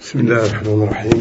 بسم الله الرحمن الرحيم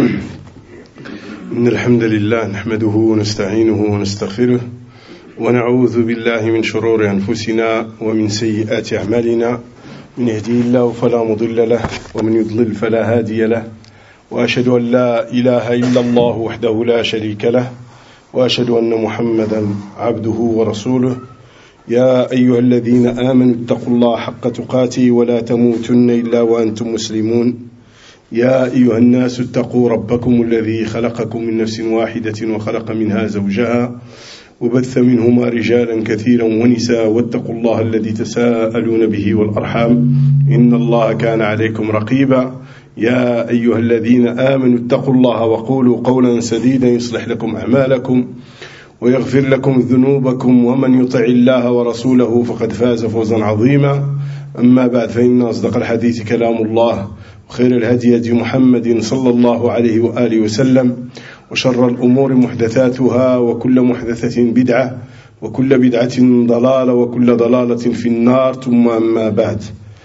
إن الحمد لله نحمده ونستعينه ونستغفره ونعوذ بالله من شرور أنفسنا ومن سيئات أعمالنا من يهديه الله فلا مضل له ومن يضلل فلا هادي له وأشهد أن لا إله إلا الله وحده لا شريك له وأشهد أن محمدا عبده ورسوله يا أيها الذين آمنوا اتقوا الله حق تقاته ولا تموتن إلا وأنتم مسلمون يا أيها الناس اتقوا ربكم الذي خلقكم من نفس واحدة وخلق منها زوجها وبث منهما رجالا كثيرا ونساء واتقوا الله الذي تساءلون به والأرحام إن الله كان عليكم رقيبا يا أيها الذين آمنوا اتقوا الله وقولوا قولا سديدا يصلح لكم أعمالكم ويغفر لكم ذنوبكم ومن يطع الله ورسوله فقد فاز فوزا عظيما أما بعد فإن أصدق الحديث كلام الله وخير الهدي هدي محمد صلى الله عليه وآله وسلم وشر الأمور محدثاتها وكل محدثة بدعة وكل بدعة ضلالة وكل ضلالة في النار ثم أما بعد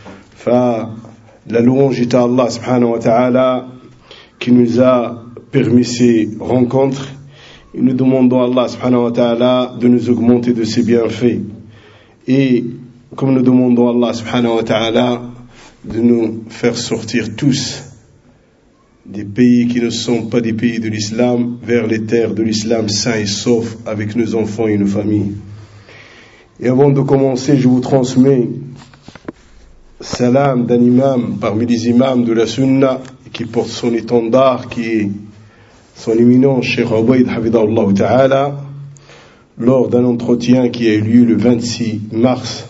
la louange est à Allah subhanahu wa ta'ala qui nous a permis ces rencontres et nous demandons à Allah subhanahu wa ta'ala de nous augmenter de ses bienfaits et comme nous demandons à Allah subhanahu wa ta'ala de nous faire sortir tous des pays qui ne sont pas des pays de l'islam vers les terres de l'islam sains et saufs avec nos enfants et nos familles. Et avant de commencer, je vous transmets salam d'un imam parmi les imams de la sunna qui porte son étendard, qui est son éminent Cheikh Ubayd Hafidahullah Ta'ala, lors d'un entretien qui a eu lieu le 26 mars.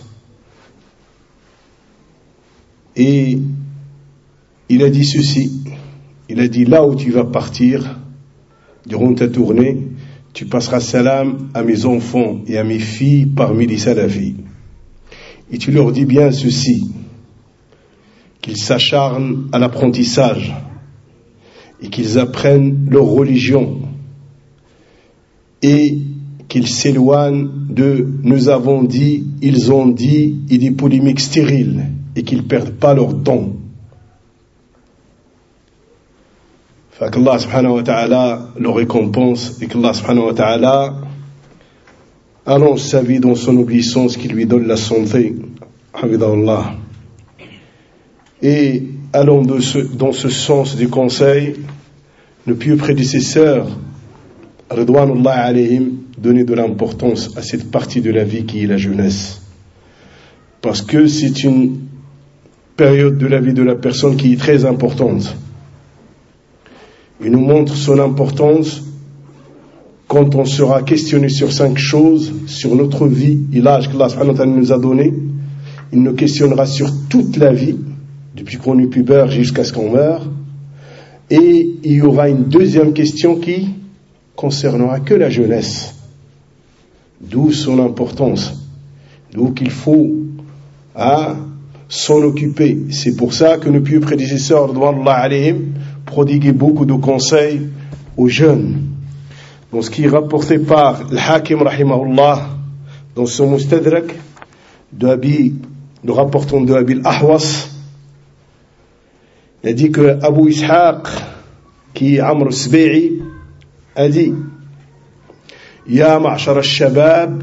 Et il a dit ceci, il a dit là où tu vas partir durant ta tournée, tu passeras salam à mes enfants et à mes filles parmi les salafis. Et tu leur dis bien ceci, qu'ils s'acharnent à l'apprentissage et qu'ils apprennent leur religion et qu'ils s'éloignent de nous avons dit, ils ont dit et des polémiques stériles et qu'ils ne perdent pas leur temps. Fait qu'Allah subhanahu wa ta'ala le récompense et qu'Allah subhanahu wa ta'ala allonge sa vie dans son obéissance qui lui donne la santé. Hamidallah. Et allons dans ce sens du conseil, nos pieux prédécesseurs, Ridwanullah alayhim, donnaient de l'importance à cette partie de la vie qui est la jeunesse. Parce que c'est une période de la vie de la personne qui est très importante. Il nous montre son importance quand on sera questionné sur 5 choses, sur notre vie et l'âge qu'Allah subhanahu wa ta'ala nous a donné. Il nous questionnera sur toute la vie, depuis qu'on est pubère jusqu'à ce qu'on meure. Et il y aura une deuxième question qui concernera que la jeunesse. D'où son importance. D'où qu'il faut s'en occuper. C'est pour ça que nos pieux prédécesseurs, radouallahu alayhim, prodiguaient beaucoup de conseils aux jeunes. Dans ce qui est rapporté par l'Hakim rahimahullah, dans son Mustadrak, nous rapportons de Abi al-Ahwas, il a dit que Abu Ishaq, qui est Amr al-Sbi'i, a dit Ya ma'ashara al-shabab,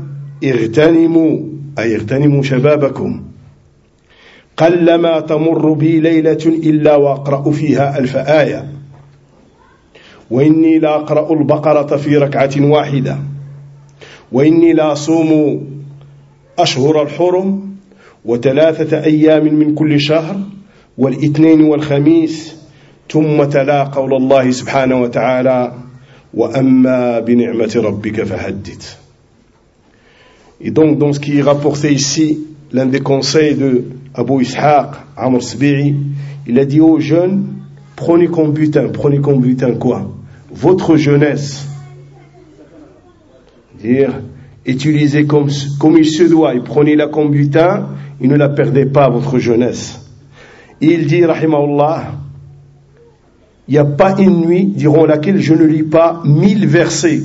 اغتنموا شبابكم قلما تمر بي ليلة إلا وأقرأ فيها 1000 آية وإني لا أقرأ البقرة في ركعة واحدة وإني لا أصوم أشهر الحرم و3 أيام من كل شهر والاثنين والخميس ثم تلا قول الله سبحانه وتعالى وأما بنعمة ربك فحدث. Et donc dans ce qui est rapporté ici, l'un des conseils de Abu Ishaq, Amr Sbi'i, il a dit aux jeunes, prenez comme butin quoi? Votre jeunesse. Dire, utilisez comme il se doit et prenez-la comme butin et ne la perdez pas, votre jeunesse. Et il dit, rahimahullah, il n'y a pas une nuit durant laquelle je ne lis pas 1000 versets.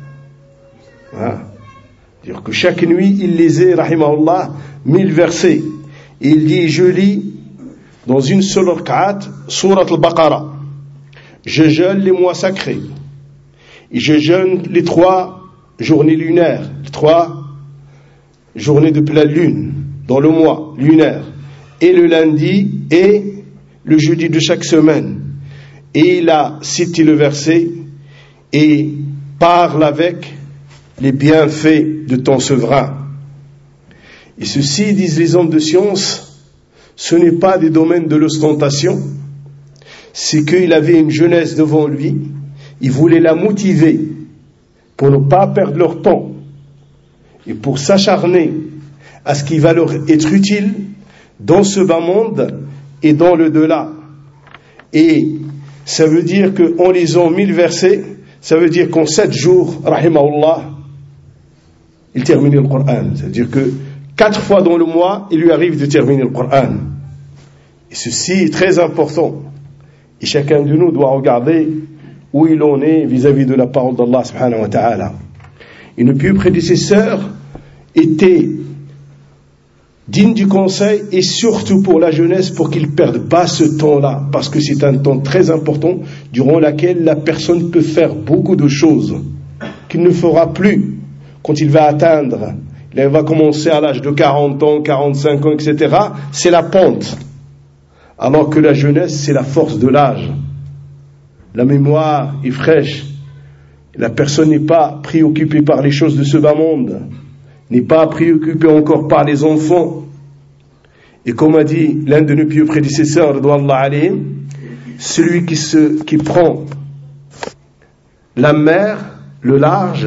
Dire que chaque nuit, il lisait, rahimahullah, 1000 versets. Et il dit, je lis dans une seule rak'at, Surat al-Baqarah. Je jeûne les mois sacrés. Et je jeûne les 3 journées lunaires, les 3 journées de pleine lune, dans le mois lunaire, et le lundi et le jeudi de chaque semaine. Et il a cité le verset et parle avec les bienfaits de ton souverain. Et ceci, disent les hommes de science, ce n'est pas des domaines de l'ostentation, c'est qu'il avait une jeunesse devant lui, il voulait la motiver pour ne pas perdre leur temps et pour s'acharner à ce qui va leur être utile dans ce bas monde et dans le delà. Et ça veut dire qu'en lisant 1000 versets, ça veut dire qu'en 7 jours, rahimahullah, il termine le Coran. C'est-à-dire que 4 fois dans le mois, il lui arrive de terminer le Coran. Et ceci est très important. Et chacun de nous doit regarder où il en est vis-à-vis de la parole d'Allah subhanahu wa ta'ala. Et nos pieux prédécesseurs étaient dignes du conseil, et surtout pour la jeunesse, pour qu'ils ne perdent pas ce temps-là, parce que c'est un temps très important durant lequel la personne peut faire beaucoup de choses qu'il ne fera plus quand il va atteindre, il va commencer à l'âge de 40 ans, 45 ans, etc. C'est la pente, alors que la jeunesse, c'est la force de l'âge. La mémoire est fraîche, la personne n'est pas préoccupée par les choses de ce bas monde, n'est pas préoccupé encore par les enfants. Et comme a dit l'un de nos pieux prédécesseurs, radouallahu alayhim, celui qui prend la mer, le large,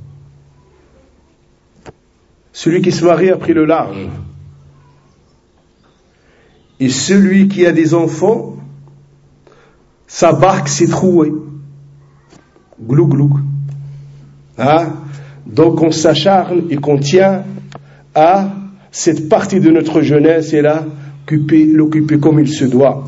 celui qui se marie a pris le large. Et celui qui a des enfants, sa barque s'est trouée. Glou glou. Hein? Donc on s'acharne et qu'on tient à cette partie de notre jeunesse et là, l'occuper comme il se doit.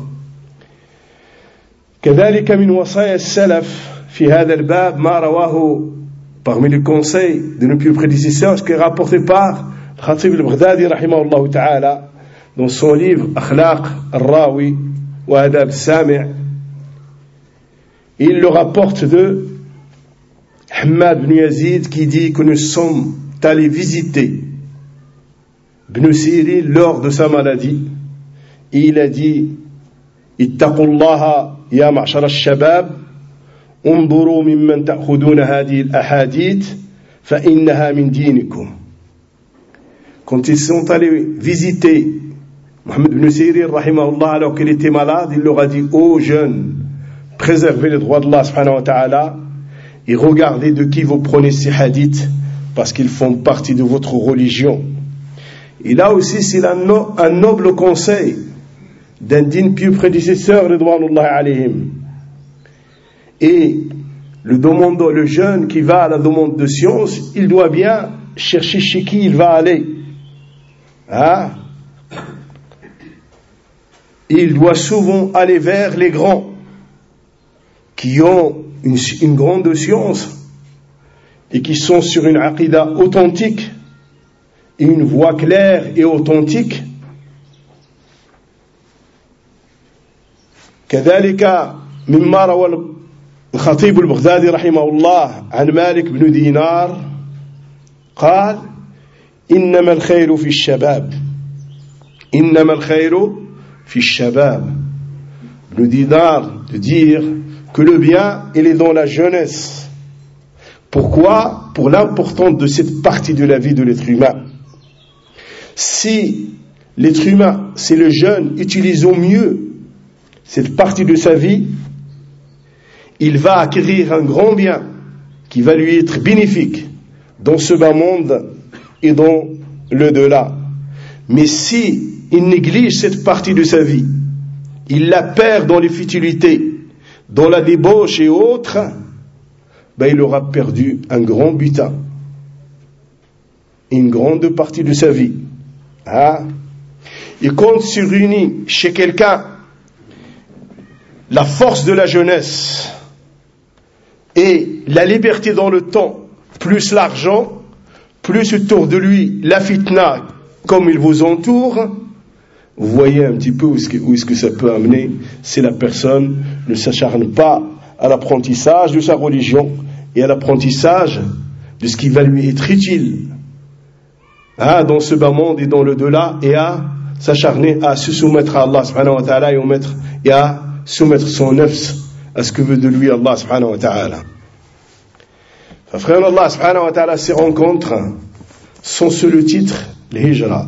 كذلك من وصايا السلف في هذا الباب ما رواه parmi les conseils de nos pieux prédécesseurs, ce qui est rapporté par Khatib al-Baghdadi rahimahullah ta'ala dans son livre Akhlaq al-Rawi wa Adab al-Sami'. Il le rapporte de Hamad ibn Yazid qui dit que nous sommes allés visiter Ibn Sirin lors de sa maladie et il a dit ittaqullaha ya ma'shar al-shabab انظروا ممن تأخذون هذه الأحاديث فإنها من دينكم. Quand ils sont allés visiter Mohammed ibn Sirin rahimahullah alors qu'il était malade, il leur a dit ô jeunes, préservez les droits d'Allah subhanahu wa ta'ala et regardez de qui vous prenez ces hadiths parce qu'ils font partie de votre religion. Et là aussi c'est un noble conseil d'un digne pieux prédécesseur ridwanullahi alayhim. Et le jeune qui va à la demande de science, il doit bien chercher chez qui il va aller. Hein? Il doit souvent aller vers les grands qui ont une grande science et qui sont sur une aqida authentique et une voie claire et authentique. كذلك مما روى الخطيب البغدادي رحمه الله عن مالك بن دينار قال إنما الخير في الشباب إنما الخير في الشباب. Ibn Dinar de dire que le bien il est dans la jeunesse. Pourquoi? Pour l'importance de cette partie de la vie de l'être humain. Si l'être humain, c'est le jeune, utilise au mieux cette partie de sa vie, il va acquérir un grand bien qui va lui être bénéfique dans ce bas monde et dans le delà. Mais si il néglige cette partie de sa vie, il la perd dans les futilités, dans la débauche et autres, il aura perdu un grand butin, une grande partie de sa vie. Hein? Et quand se réunit chez quelqu'un la force de la jeunesse et la liberté dans le temps, plus l'argent, plus autour de lui la fitna, comme il vous entoure, vous voyez un petit peu où est-ce que ça peut amener si la personne ne s'acharne pas à l'apprentissage de sa religion et à l'apprentissage de ce qui va lui être utile dans ce bas monde et dans le delà, et à s'acharner à se soumettre à Allah subhanahu wa ta'ala et à soumettre son nafs à ce que veut de lui Allah subhanahu wa ta'ala. Frère, Allah subhanahu wa ta'ala, ces rencontres sont sous le titre l'Hijra.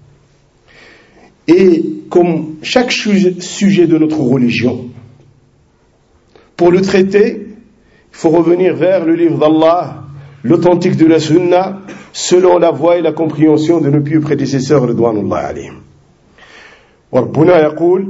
Et comme chaque sujet de notre religion, pour le traiter, il faut revenir vers le livre d'Allah, l'authentique de la Sunna, selon la voie et la compréhension de nos pieux prédécesseurs, ridwanullah alayhim. وربنا يقول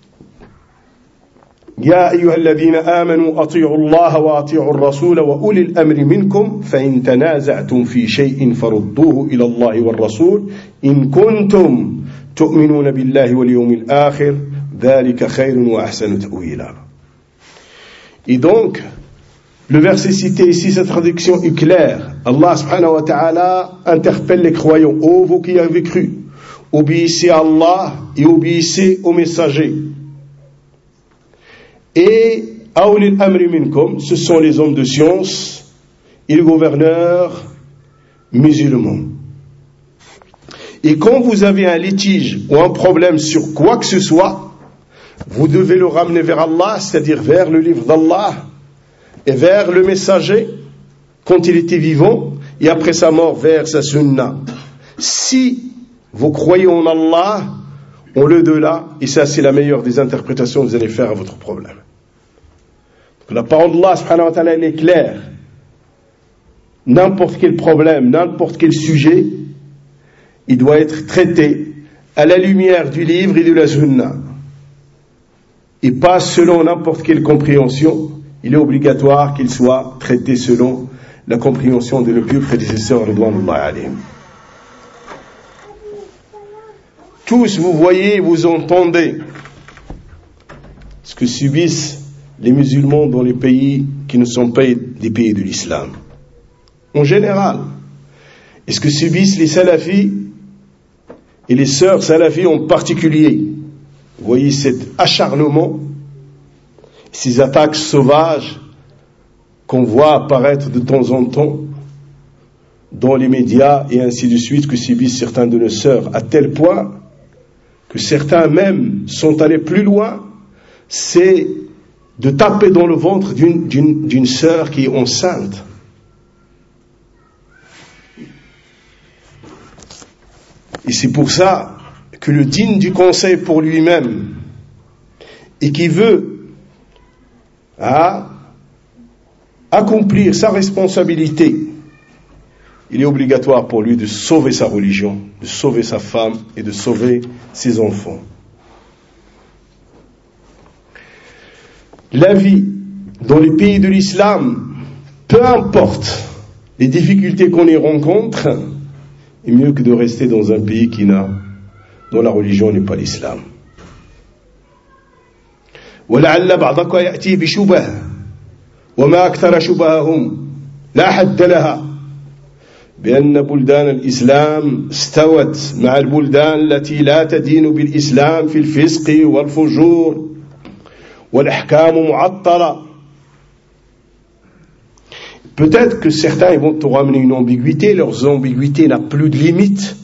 يا أيها الذين آمنوا أطيعوا الله وأطيعوا الرسول وأولي الأمر منكم فإن تنازعتم في شيء فردوه إلى الله والرسول إن كنتم تؤمنون بالله واليوم الآخر ذلك خير وأحسن تأويلا. Et donc, le verset cité ici, sa traduction est claire. Allah subhanahu wa ta'ala interpelle les croyants. Ô vous qui avez cru, obéissez à Allah et obéissez aux messagers. Et Awlil Amri Minkum, ce sont les hommes de science et les gouverneurs musulmans. Et quand vous avez un litige ou un problème sur quoi que ce soit, vous devez le ramener vers Allah, c'est-à-dire vers le livre d'Allah et vers le messager quand il était vivant, et après sa mort vers sa sunna. Si vous croyez en Allah, en l'au-delà, et ça c'est la meilleure des interprétations que vous allez faire à votre problème. Donc, la parole d'Allah subhanahu wa ta'ala, elle est claire. N'importe quel problème, n'importe quel sujet, il doit être traité à la lumière du livre et de la sunna, et pas selon n'importe quelle compréhension. Il est obligatoire qu'il soit traité selon la compréhension de nos pieux prédécesseurs, ridwanullah alayhim. Tous, vous voyez, vous entendez ce que subissent les musulmans dans les pays qui ne sont pas des pays de l'islam. En général, et ce que subissent les salafis et les sœurs salafis en particulier. Vous voyez cet acharnement, ces attaques sauvages qu'on voit apparaître de temps en temps dans les médias et ainsi de suite, que subissent certains de nos sœurs, à tel point que certains même sont allés plus loin, c'est de taper dans le ventre d'une sœur qui est enceinte. Et c'est pour ça que le digne du conseil pour lui-même et qui veut accomplir sa responsabilité, il est obligatoire pour lui de sauver sa religion, de sauver sa femme et de sauver ses enfants. La vie dans les pays de l'islam, peu importe les difficultés qu'on y rencontre, est mieux que de rester dans un pays dont la religion n'est pas l'islam. ولعل بعضك يأتي بشبه وما أكثر شبههم لا حد لها بأن بلدان الإسلام استوت مع البلدان التي لا تدين بالإسلام في الفسق والفجور والأحكام معطلة. Peut-être que certains vont te ramener une ambiguïté, leurs ambiguïtés n'ont plus de limite.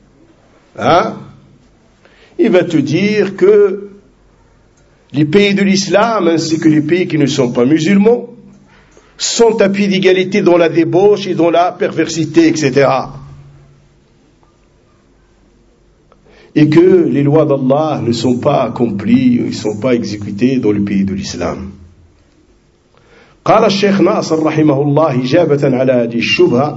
Il va te dire que les pays de l'islam ainsi que les pays qui ne sont pas musulmans sont à pied d'égalité dans la débauche et dans la perversité, etc. Et que les lois d'Allah ne sont pas accomplies, ne sont pas exécutées dans le pays de l'islam. قال الشيخ ناصر رحمه الله إجابة على هذه الشبهة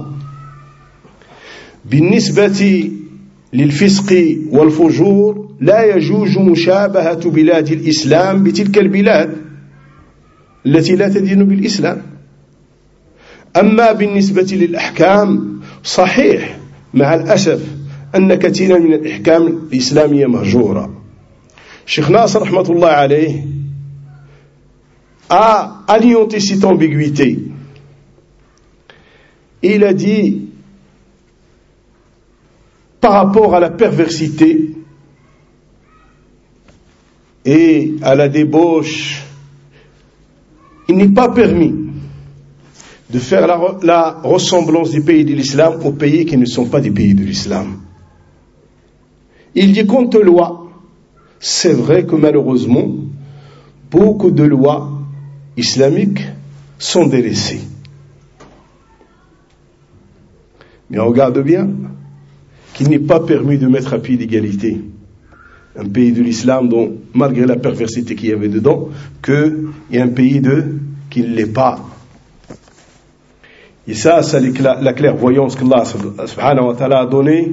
بالنسبة للفسق والفجور لا يجوز مشابهة بلاد الإسلام بتلك البلاد التي لا تدين بالإسلام. أما بالنسبة للأحكام صحيح مع الأسف أن كثيرا من الأحكام الإسلامية مهجورة. الشيخ ناصر رحمة الله عليه a alimenté cette ambiguïté. Il a dit, par rapport à la perversité et à la débauche, il n'est pas permis de faire la ressemblance des pays de l'islam aux pays qui ne sont pas des pays de l'islam. Il dit quant aux lois, c'est vrai que malheureusement, beaucoup de lois islamiques sont délaissées. Mais on regarde bien qu'il n'est pas permis de mettre à pied d'égalité un pays de l'islam dont, malgré la perversité qu'il y avait dedans, qu'il y a un pays qui ne l'est pas. Et ça, c'est la clairvoyance qu'Allah subhanahu wa ta'ala a donnée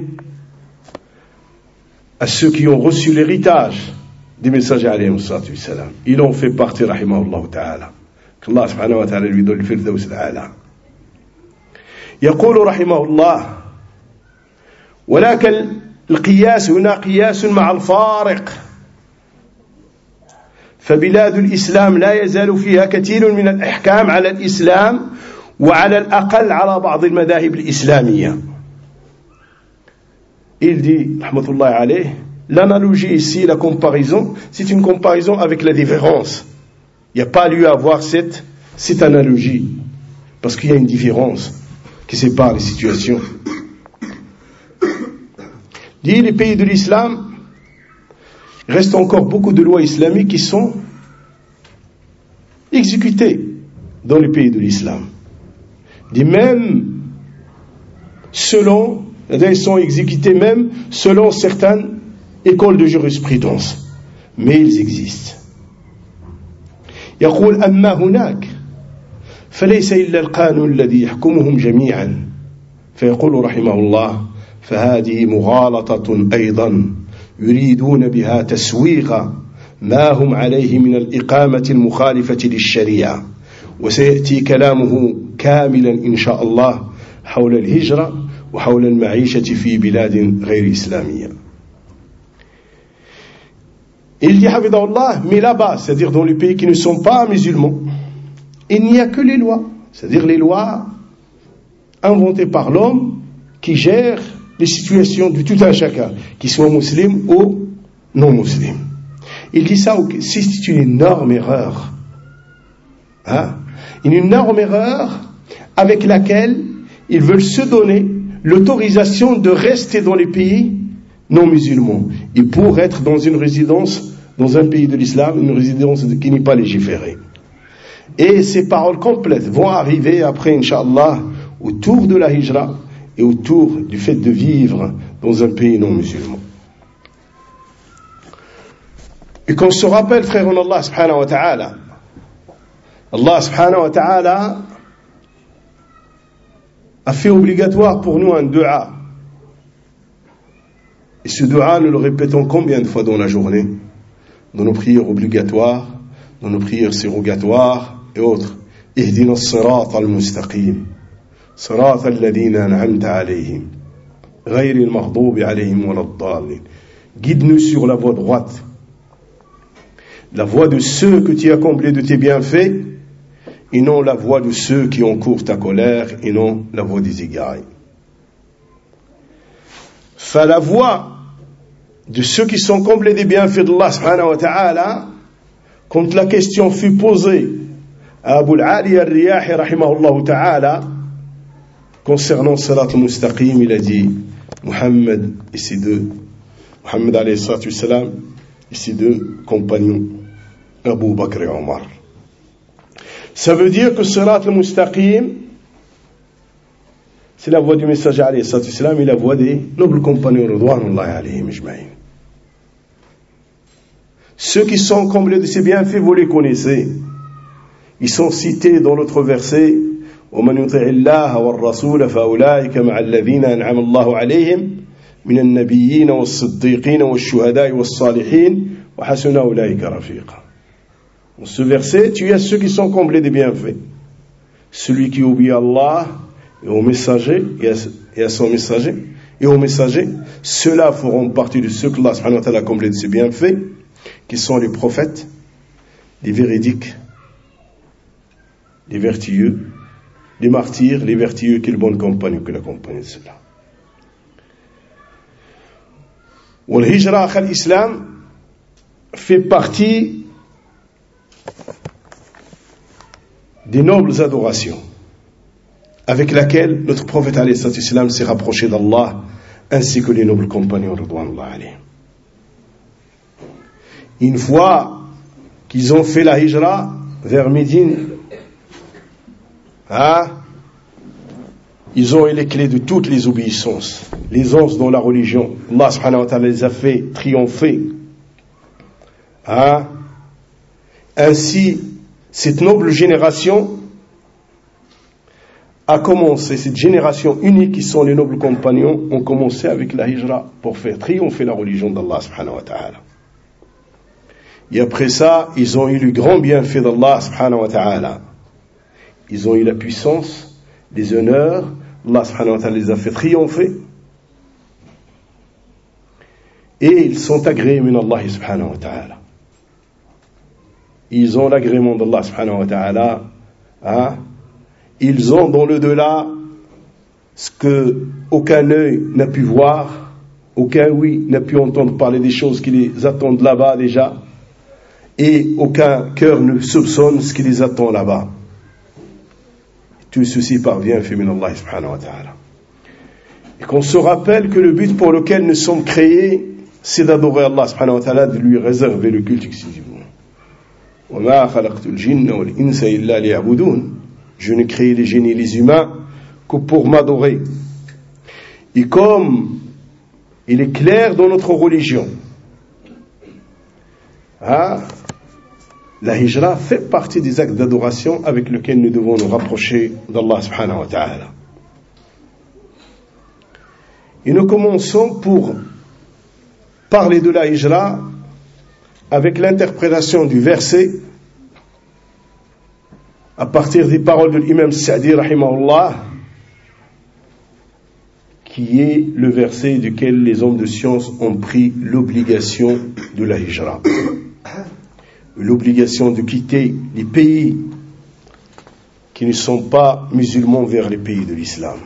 à ceux qui ont reçu l'héritage des messagers alayhi salatu salam. Ils ont fait partie, rahimahullah ta'ala. Qu'Allah subhanahu wa ta'ala lui donne le firdaus al-a'la. يقول رحمه الله ولكن القياس هنا قياس مع الفارق فبلاد الإسلام لا يزال فيها كثير من الأحكام على الإسلام وعلى الأقل على بعض المذاهب الإسلامية. Il dit, rahmatullah alayh, l'analogie ici, la comparaison, c'est une comparaison avec la différence. Il n'y a pas lieu à avoir cette analogie, parce qu'il y a une différence qui sépare les situations. Dit, les pays de l'islam, il reste encore beaucoup de lois islamiques qui sont exécutées dans les pays de l'islam. Dit, même ils sont exécutés même selon certaines écoles de jurisprudence. Mais ils existent. يقول أما هناك فليس إلا القانون الذي يحكمهم جميعا فيقول رحمه الله فهذه مغالطة أيضا يريدون بها تسويغ ما هم عليه من الإقامة المخالفة للشريعة وسيأتي كلامه كاملا إن شاء الله حول الهجرة وحول المعيشة في بلاد غير إسلامية. Il dit Hafidahullah, mais là-bas, c'est-à-dire dans les pays qui ne sont pas musulmans, il n'y a que les lois, c'est-à-dire les lois inventées par l'homme qui gèrent les situations de tout un chacun, qu'ils soient musulmans ou non musulmans. Il dit ça, c'est une énorme erreur. Une énorme erreur avec laquelle ils veulent se donner l'autorisation de rester dans les pays non musulmans et pour être dans une résidence dans un pays de l'islam, une résidence qui n'est pas légiférée. Et ces paroles complètes vont arriver après, Inch'Allah, autour de la hijra et autour du fait de vivre dans un pays non musulman. Et qu'on se rappelle, frère en Allah subhanahu wa ta'ala, Allah subhanahu wa ta'ala a fait obligatoire pour nous un dua. Et ce dua, nous le répétons combien de fois dans la journée? Dans nos prières obligatoires, dans nos prières surrogatoires et autres. Ihdina as-sirata al-mustaqim, sirata alladhina an'amta alayhim, ghayri al-maghdubi alayhim wa ad-dallin. Guide-nous sur la voie droite, la voie de ceux que tu as comblés de tes bienfaits, et non la voie de ceux qui encourent ta colère, et non la voie des égarés. La voie de ceux qui sont comblés des bienfaits d'Allah subhanahu wa ta'ala, quand la question fut posée à Abu al-Ali al-Riyahi rahimahullah ta'ala concernant Salat al-Mustaqim, il a dit Muhammad et ses Muhammad alayhi salatu wassalam et ses deux compagnons Abu Bakr et Omar. Ça veut dire que Salat al-Mustaqim, c'est la voix du messager alayhi salatu wassalam et la voix des nobles compagnons ridwanullahi alayhim ajma'in. Ceux qui sont comblés de ces bienfaits, vous les connaissez. Ils sont cités dans l'autre verset وَمَنْ يُطِعِ اللَّهَ وَالرَّسُولَ فَأُولَٰئِكَ مَعَ الَّذِينَ أَنْعَمَ اللَّهُ عَلَيْهِمْ مِنَ النَّبِيِّينَ وَالصِّدِّيقِينَ وَالشُّهَدَاءِ وَالصَّالِحِينَ وَحَسُنَ أُولَٰئِكَ رَفِيقًا. Dans ce verset, tu as ceux qui sont comblés des bienfaits. Celui qui obéit à Allah et au messager et à son messager et aux messagers, ceux-là feront partie de ceux que Allah subhanahu wa ta'ala a comblés de ses bienfaits, qui sont les prophètes, les véridiques, les vertueux, les martyrs, les vertueux, quelle bonne compagnie que l'accompagne de cela. والهجرة أخي الإسلام fait partie des nobles adorations avec laquelle notre prophète alayhi salatu wassalam s'est rapproché d'Allah, ainsi que les nobles compagnons ridwanullah alayhim. Une fois qu'ils ont fait la hijra vers Médine, ils ont eu les clés de toutes les obéissances, les onces dans la religion. Allah subhanahu wa ta'ala les a fait triompher. Ainsi, cette noble génération a commencé, cette génération unique qui sont les nobles compagnons, ont commencé avec la hijra pour faire triompher la religion d'Allah subhanahu wa ta'ala. Et après ça, ils ont eu le grand bienfait d'Allah subhanahu wa ta'ala. Ils ont eu la puissance, les honneurs, Allah subhanahu wa ta'ala les a fait triompher. Et ils sont agréés min Allah subhanahu wa ta'ala. Ils ont l'agrément d'Allah subhanahu wa ta'ala. Ils ont dans le delà ce que aucun œil n'a pu voir, aucun ouïe n'a pu entendre parler des choses qui les attendent là-bas déjà, et aucun cœur ne soupçonne ce qui les attend là-bas. Tout ceci parvient fait min Allah subhanahu wa ta'ala. Et qu'on se rappelle que le but pour lequel nous sommes créés, c'est d'adorer Allah subhanahu wa ta'ala, de lui réserver le culte exclusivement. وَمَا خَلَقْتُ الْجِنَّ وَالْإِنسَ إِلَّا لِيَعْبُدُونَ. Je ne crée les génies et les humains que pour m'adorer. Et comme il est clair dans notre religion, la hijra fait partie des actes d'adoration avec lesquels nous devons nous rapprocher d'Allah subhanahu wa ta'ala. Et nous commençons pour parler de la hijra avec l'interprétation du verset à partir des paroles de l'imam Sa'di rahimahullah, qui est le verset duquel les hommes de science ont pris l'obligation de la hijra, l'obligation de quitter les pays qui ne sont pas musulmans vers les pays de l'islam.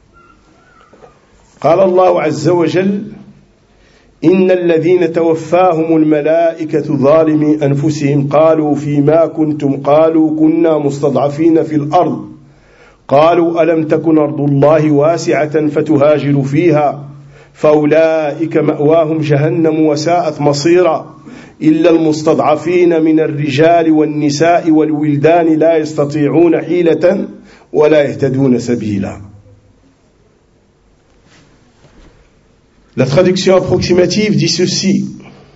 قال الله عز وجل إن الذين توفاهم الملائكة ظالمي أنفسهم قالوا فيما كنتم قالوا كنا مستضعفين في الأرض قالوا ألم تكن أرض الله واسعة فتهاجروا فيها فأولئك مأواهم جهنم وساءت مصيرا إلا المستضعفين من الرجال والنساء والولدان لا يستطيعون حيلة ولا يهتدون سبيلا. La traduction approximative dit ceci: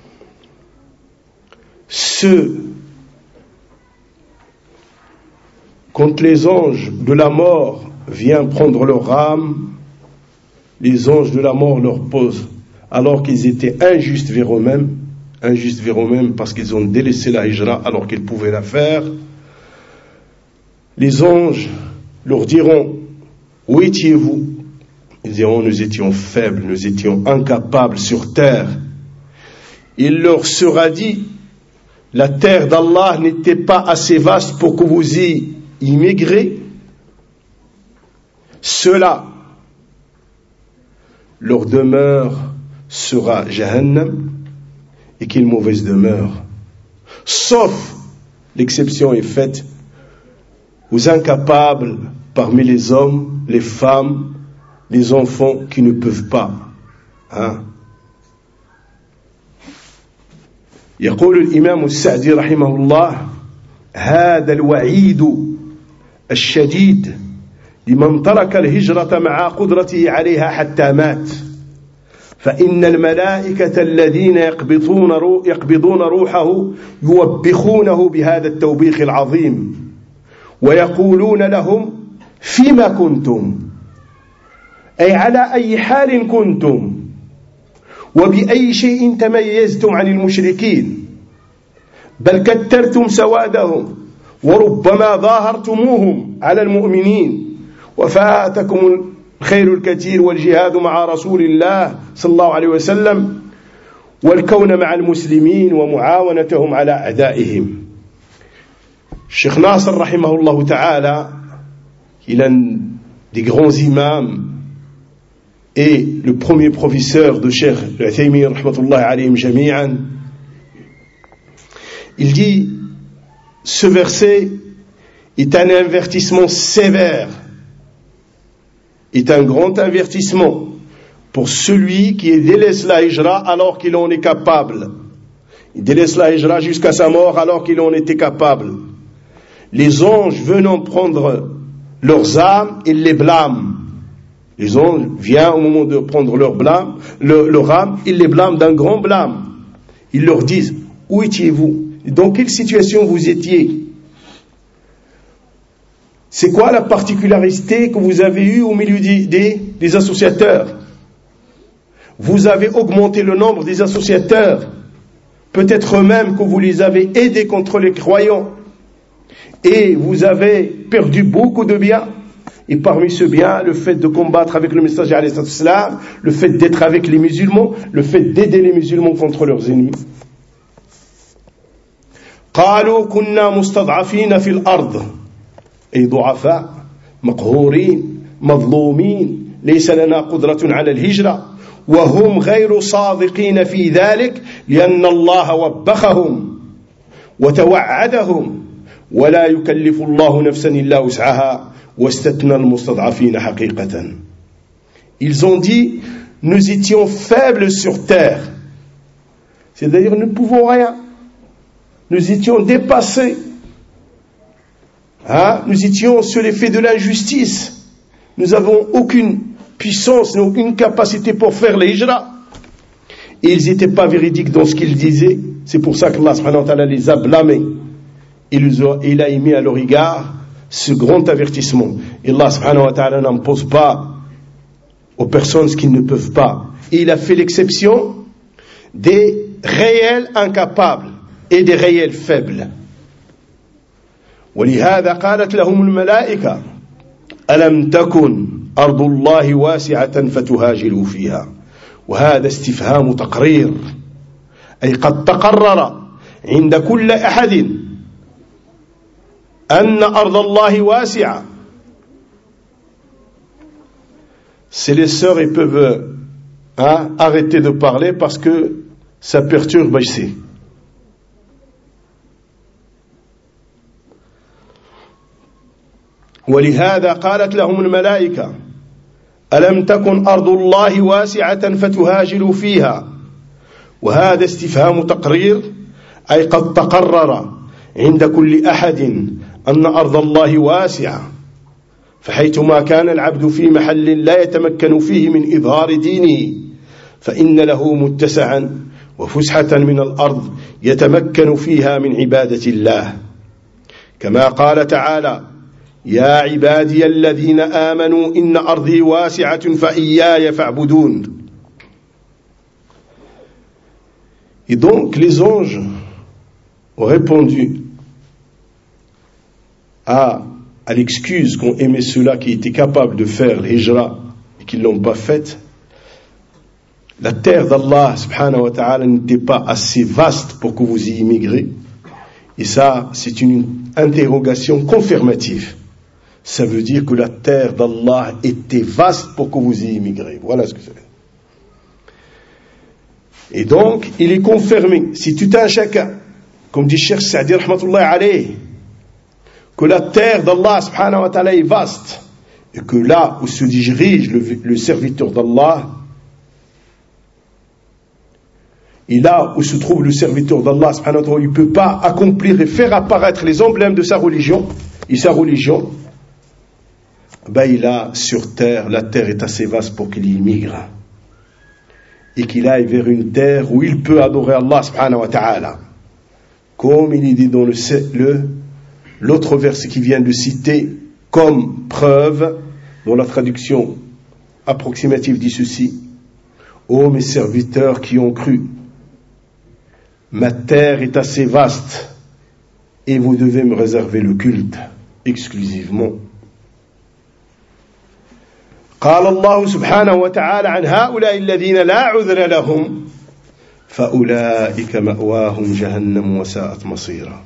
quand les anges de la mort viennent prendre leur âme, les anges de la mort leur posent, alors qu'ils étaient injustes vers eux-mêmes parce qu'ils ont délaissé la hijra alors qu'ils pouvaient la faire, les anges leur diront: où étiez-vous? Ils diront: nous étions faibles, nous étions incapables sur terre. Il leur sera dit: la terre d'Allah n'était pas assez vaste pour que vous y immigrez. Cela, leur demeure sera Jahannam, et quelle mauvaise demeure. Sauf, l'exception est faite, aux incapables parmi les hommes, les femmes, les enfants qui ne peuvent pas. يقول الإمام السعدي رحمه الله: هذا الوعيد الشديد لمن ترك الهجرة مع قدرته عليها حتى مات، فإن الملائكة الذين يقبضون روحه يوبخونه بهذا التوبيخ العظيم ويقولون لهم: فيما كنتم؟ أي على أي حال كنتم؟ وبأي شيء تميزتم عن المشركين؟ بل كترتم سوادهم وربما ظاهرتموهم على المؤمنين وفاتكم الخير الكثير والجهاد مع رسول الله صلى الله عليه وسلم والكون مع المسلمين ومعاونتهم على أعدائهم. Cheikh Nasr rahimahullah ta'ala, il est un des grands imams et le premier professeur de Cheikh Al-Uthaymin rahmatullahi alayhim jami'an, Il dit, ce verset est un avertissement sévère, est un grand avertissement pour celui qui délaisse la hijra alors qu'il en est capable. Il délaisse la hijra jusqu'à sa mort alors qu'il en était capable. Les anges venant prendre leurs âmes, ils les blâment. Les anges viennent au moment de prendre leur âme, ils les blâment d'un grand blâme. Ils leur disent, où étiez-vous? Dans quelle situation vous étiez? C'est quoi la particularité que vous avez eue au milieu des associateurs? Vous avez augmenté le nombre des associateurs. Peut-être même que vous les avez aidés contre les croyants. Et vous avez perdu beaucoup de biens. Et parmi ce bien, le fait de combattre avec le messager alayhi salatu wassalam, le fait d'être avec les musulmans, le fait d'aider les musulmans contre leurs ennemis. قالوا كنا مستضعفين في الأرض أي ضعفاء مقهورين مظلومين ليس لنا قدرة على الهجرة وهم غير صادقين في ذلك لأن الله وبخهم وتوعدهم ولا يكلف الله نفسا إلا وسعها واستثنى المستضعفين حقيقة. Ils ont dit, nous étions faibles sur terre, c'est-à-dire nous ne pouvons rien, nous étions dépassés, nous étions sur l'effet de l'injustice, nous n'avons aucune puissance, aucune capacité pour faire les hijra. Et ils n'étaient pas véridiques dans ce qu'ils disaient. C'est pour ça qu'Allah subhanahu wa ta'ala les a blâmés. Il a émis à leur égard ce grand avertissement. Et Allah subhanahu wa ta'ala n'impose pas aux personnes ce qu'ils ne peuvent pas. Et il a fait l'exception des réels incapables et des réels faibles. ولهذا قالت لهم الملائكة ألم تكن أرض الله واسعة فتهاجروا فيها وهذا استفهام تقرير أي قد تقرر عند كل أحد أن أرض الله واسعة. C'est les sœurs, ils peuvent arrêter de parler parce que ça perturbe ici. ولهذا قالت لهم الملائكة ألم تكن أرض الله واسعة فتهاجروا فيها وهذا استفهام تقرير أي قد تقرر عند كل أحد أن أرض الله واسعة فحيثما كان العبد في محل لا يتمكن فيه من إظهار دينه فإن له متسعا وفسحة من الأرض يتمكن فيها من عبادة الله كما قال تعالى يا عبادي الذين آمنوا إن أرضي واسعة فإياي فاعبدون. Et donc les anges ont répondu à l'excuse qu'ont aimé ceux-là qui étaient capables de faire l'hijra et qui ne l'ont pas faite. La terre d'Allah subhanahu wa ta'ala n'était pas assez vaste pour que vous y immigrez. Et ça, c'est une interrogation confirmative. Ça veut dire que la terre d'Allah était vaste pour que vous y immigrez. Voilà ce que ça veut dire. Et donc, il est confirmé, si tout un chacun, comme dit Cheikh Saadi rahmatullahi alayhi, que la terre d'Allah subhanahu wa ta'ala est vaste, et que là où se dirige le serviteur d'Allah, et là où se trouve le serviteur d'Allah subhanahu wa ta'ala, il ne peut pas accomplir et faire apparaître les emblèmes de sa religion, et sa religion, il a sur terre, la terre est assez vaste pour qu'il y immigre et qu'il aille vers une terre où il peut adorer Allah subhanahu wa ta'ala, comme il est dit dans l'autre verset qui vient de citer comme preuve, dans la traduction approximative dit ceci: ô mes serviteurs qui ont cru, ma terre est assez vaste et vous devez me réserver le culte exclusivement. قال الله سبحانه وتعالى عن هؤلاء الذين لا عذر لهم فأولئك مأواهم جهنم وساءت مصيرا.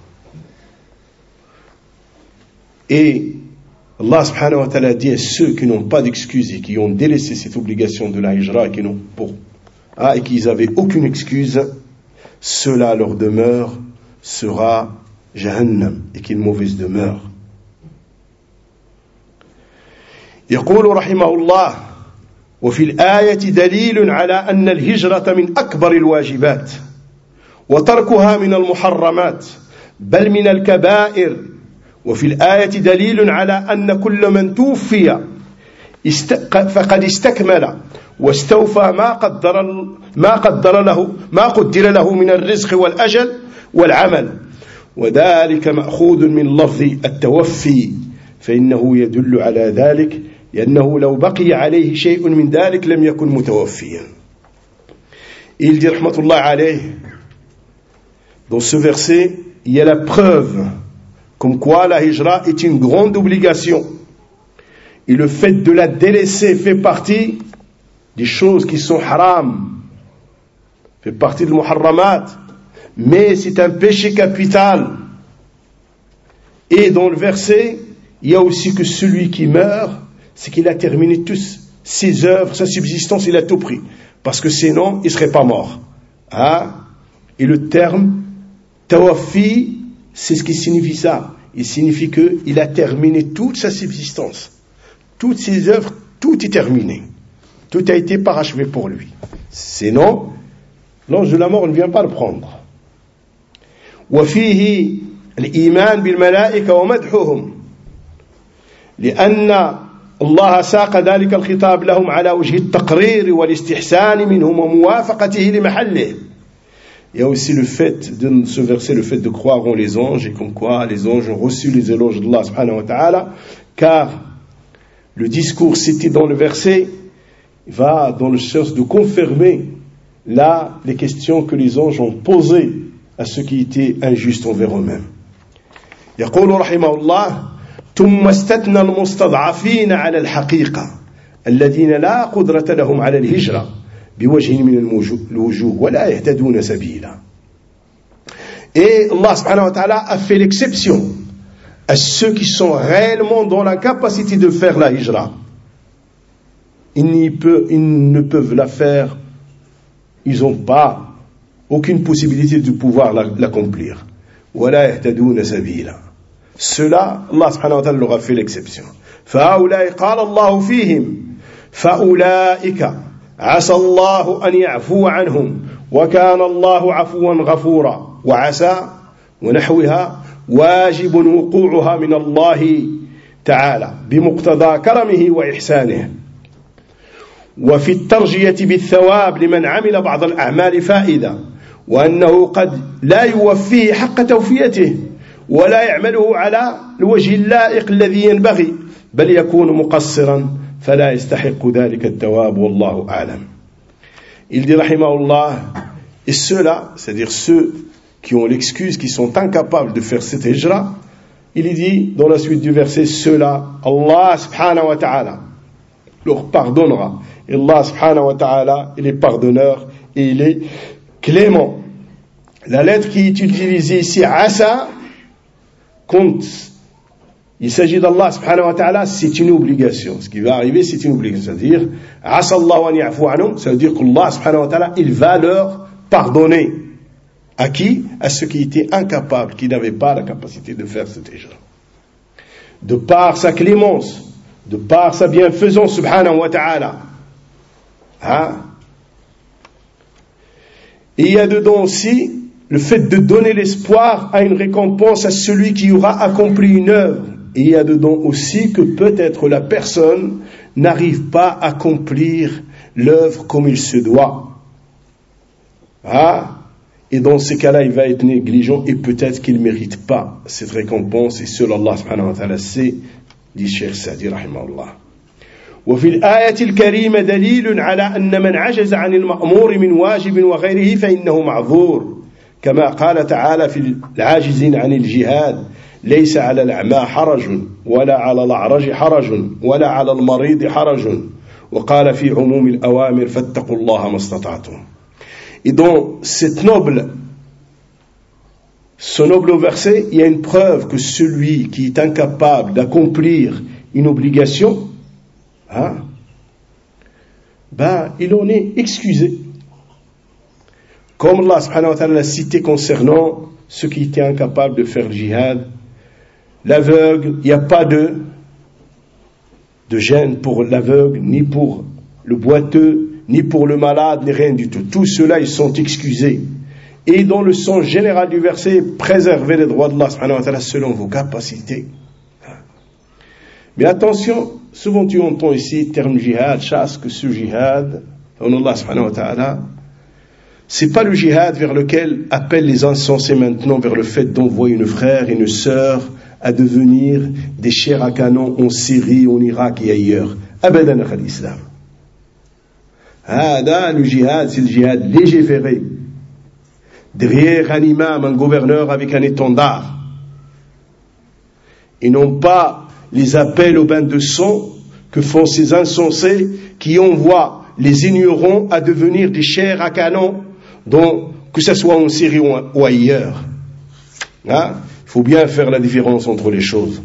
Et Allah subhanahu wa ta'ala dit à ceux qui n'ont pas d'excuse et qui ont délaissé cette obligation de la hijra et qui avaient aucune excuse, ceux-là leur demeure sera Jahannam, et qu'une mauvaise demeure. يقول رحمه الله: وفي الآية دليل على أن الهجرة من أكبر الواجبات وتركها من المحرمات بل من الكبائر. وفي الآية دليل على أن كل من توفي فقد استكمل واستوفى ما قدر له من الرزق والأجل والعمل، وذلك مأخوذ من لفظ التوفي، فإنه يدل على ذلك، لأنه لو بقي عليه شيء من ذلك لم يكن متوفيا. Il dit rahmatullah alayh, dans ce verset, il y a la preuve comme quoi la hijra est une grande obligation. Et le fait de la délaisser fait partie des choses qui sont haram, fait partie de muharramat, mais c'est un péché capital. Et dans le verset, il y a aussi que celui qui meurt, c'est qu'il a terminé toutes ses œuvres, sa subsistance, il a tout pris. Parce que sinon, il ne serait pas mort. Hein? Et le terme tawafi, c'est ce qui signifie ça. Il signifie qu'il a terminé toute sa subsistance. Toutes ses œuvres, tout est terminé. Tout a été parachevé pour lui. Sinon, l'ange de la mort ne vient pas le prendre. وفيه الإيمان بالملائكة ومدحهم لأن الله ساق ذلك الخطاب لهم على وجه التقرير والاستحسان منهم وموافقته لمحله. Il y a aussi le fait de ce verset, le fait de croire en les anges, et comme quoi les anges ont reçu les éloges d'Allah subhanahu wa ta'ala, car le discours cité dans le verset va dans le sens de confirmer là les questions que les anges ont posées à ceux qui étaient injustes envers eux-mêmes. يقول رحمه الله: ثم استثنى المستضعفين على الحقيقة الذين لا قدرة لهم على الهجرة بوجه من الوجوه ولا يهتدون سبيلا. Et Allah subhanahu wa ta'ala a fait l'exception à ceux qui sont réellement dans la capacité de faire la hijra. Ils ne peuvent la faire, ils n'ont pas aucune possibilité de pouvoir l'accomplir. ولا يهتدون سبيلا. Cela, Allah subhanahu wa ta'ala leur a fait l'exception. فهؤلاء قال الله فيهم فأولئك عسى الله أن يعفو عنهم وكان الله عفوا غفورا. وعسى ونحوها واجب وقوعها من الله تعالى بمقتضى كرمه وإحسانه. وفي الترجية بالثواب لمن عمل بعض الأعمال فائدة، وأنه قد لا يوفيه حق توفيته ولا يعمله على الوجه اللائق الذي ينبغي، بل يكون مقصرا فلا يستحق ذلك الثواب والله أعلم. Il dit rahimahullah, et ceux-là, c'est-à-dire ceux qui ont l'excuse, qui sont incapables de faire cette hijra, il dit dans la suite du verset, ceux-là, Allah subhanahu wa ta'ala leur pardonnera. Et Allah subhanahu wa ta'ala, il est pardonneur et il est clément. La lettre qui est utilisée ici, asa, quand il s'agit d'Allah subhanahu wa ta'ala, c'est une obligation. Ce qui va arriver, c'est une obligation. C'est-à-dire, asa Allah wa ni'afu anhum, ça veut dire qu'Allah subhanahu wa ta'ala, il va leur pardonner. À qui? À ceux qui étaient incapables, qui n'avaient pas la capacité de faire cette hijra. De par sa clémence, de par sa bienfaisance subhanahu wa ta'ala. Hein? Et il y a dedans aussi le fait de donner l'espoir à une récompense à celui qui aura accompli une œuvre. Et il y a dedans aussi que peut-être la personne n'arrive pas à accomplir l'œuvre comme il se doit. Ah, et dans ces cas-là, il va être négligent et peut-être qu'il ne mérite pas cette récompense. Et seul Allah subhanahu wa ta'ala sait, dit Cheikh Sa'di rahimahullah. وفي الآية الكريمة دليل على أن من عجز عن المأمور من واجب وغيره فإنه معذور، كما قال تعالى في العاجزين عن الجهاد: ليس على الأعمى حرج ولا على الأعرج حرج ولا على المريض حرج، وقال في عموم الأوامر فاتقوا الله ما استطعتم. Et dans ce noble verset, il y a une preuve que celui qui est incapable d'accomplir une obligation, hein, il en est excusé. Comme Allah subhanahu wa ta'ala l'a cité concernant ceux qui étaient incapables de faire le djihad, l'aveugle, il n'y a pas de gêne pour l'aveugle, ni pour le boiteux, ni pour le malade, ni rien du tout. Tous ceux-là, ils sont excusés. Et dans le sens général du verset, préservez les droits d'Allah subhanahu wa ta'ala selon vos capacités. Mais attention, souvent tu entends ici le terme jihad, chasse, que ce jihad, en Allah subhanahu wa ta'ala, c'est pas le jihad vers lequel appellent les insensés maintenant, vers le fait d'envoyer une frère et une sœur à devenir des chairs à canon en Syrie, en Irak et ailleurs. Abadan akhal islam. Le jihad, c'est le jihad légiféré. Derrière un imam, un gouverneur avec un étendard. Et non pas les appels au bain de sang que font ces insensés qui envoient les ignorants à devenir des chairs à canon, que ce soit en Syrie ou ailleurs. Il faut bien faire la différence entre les choses.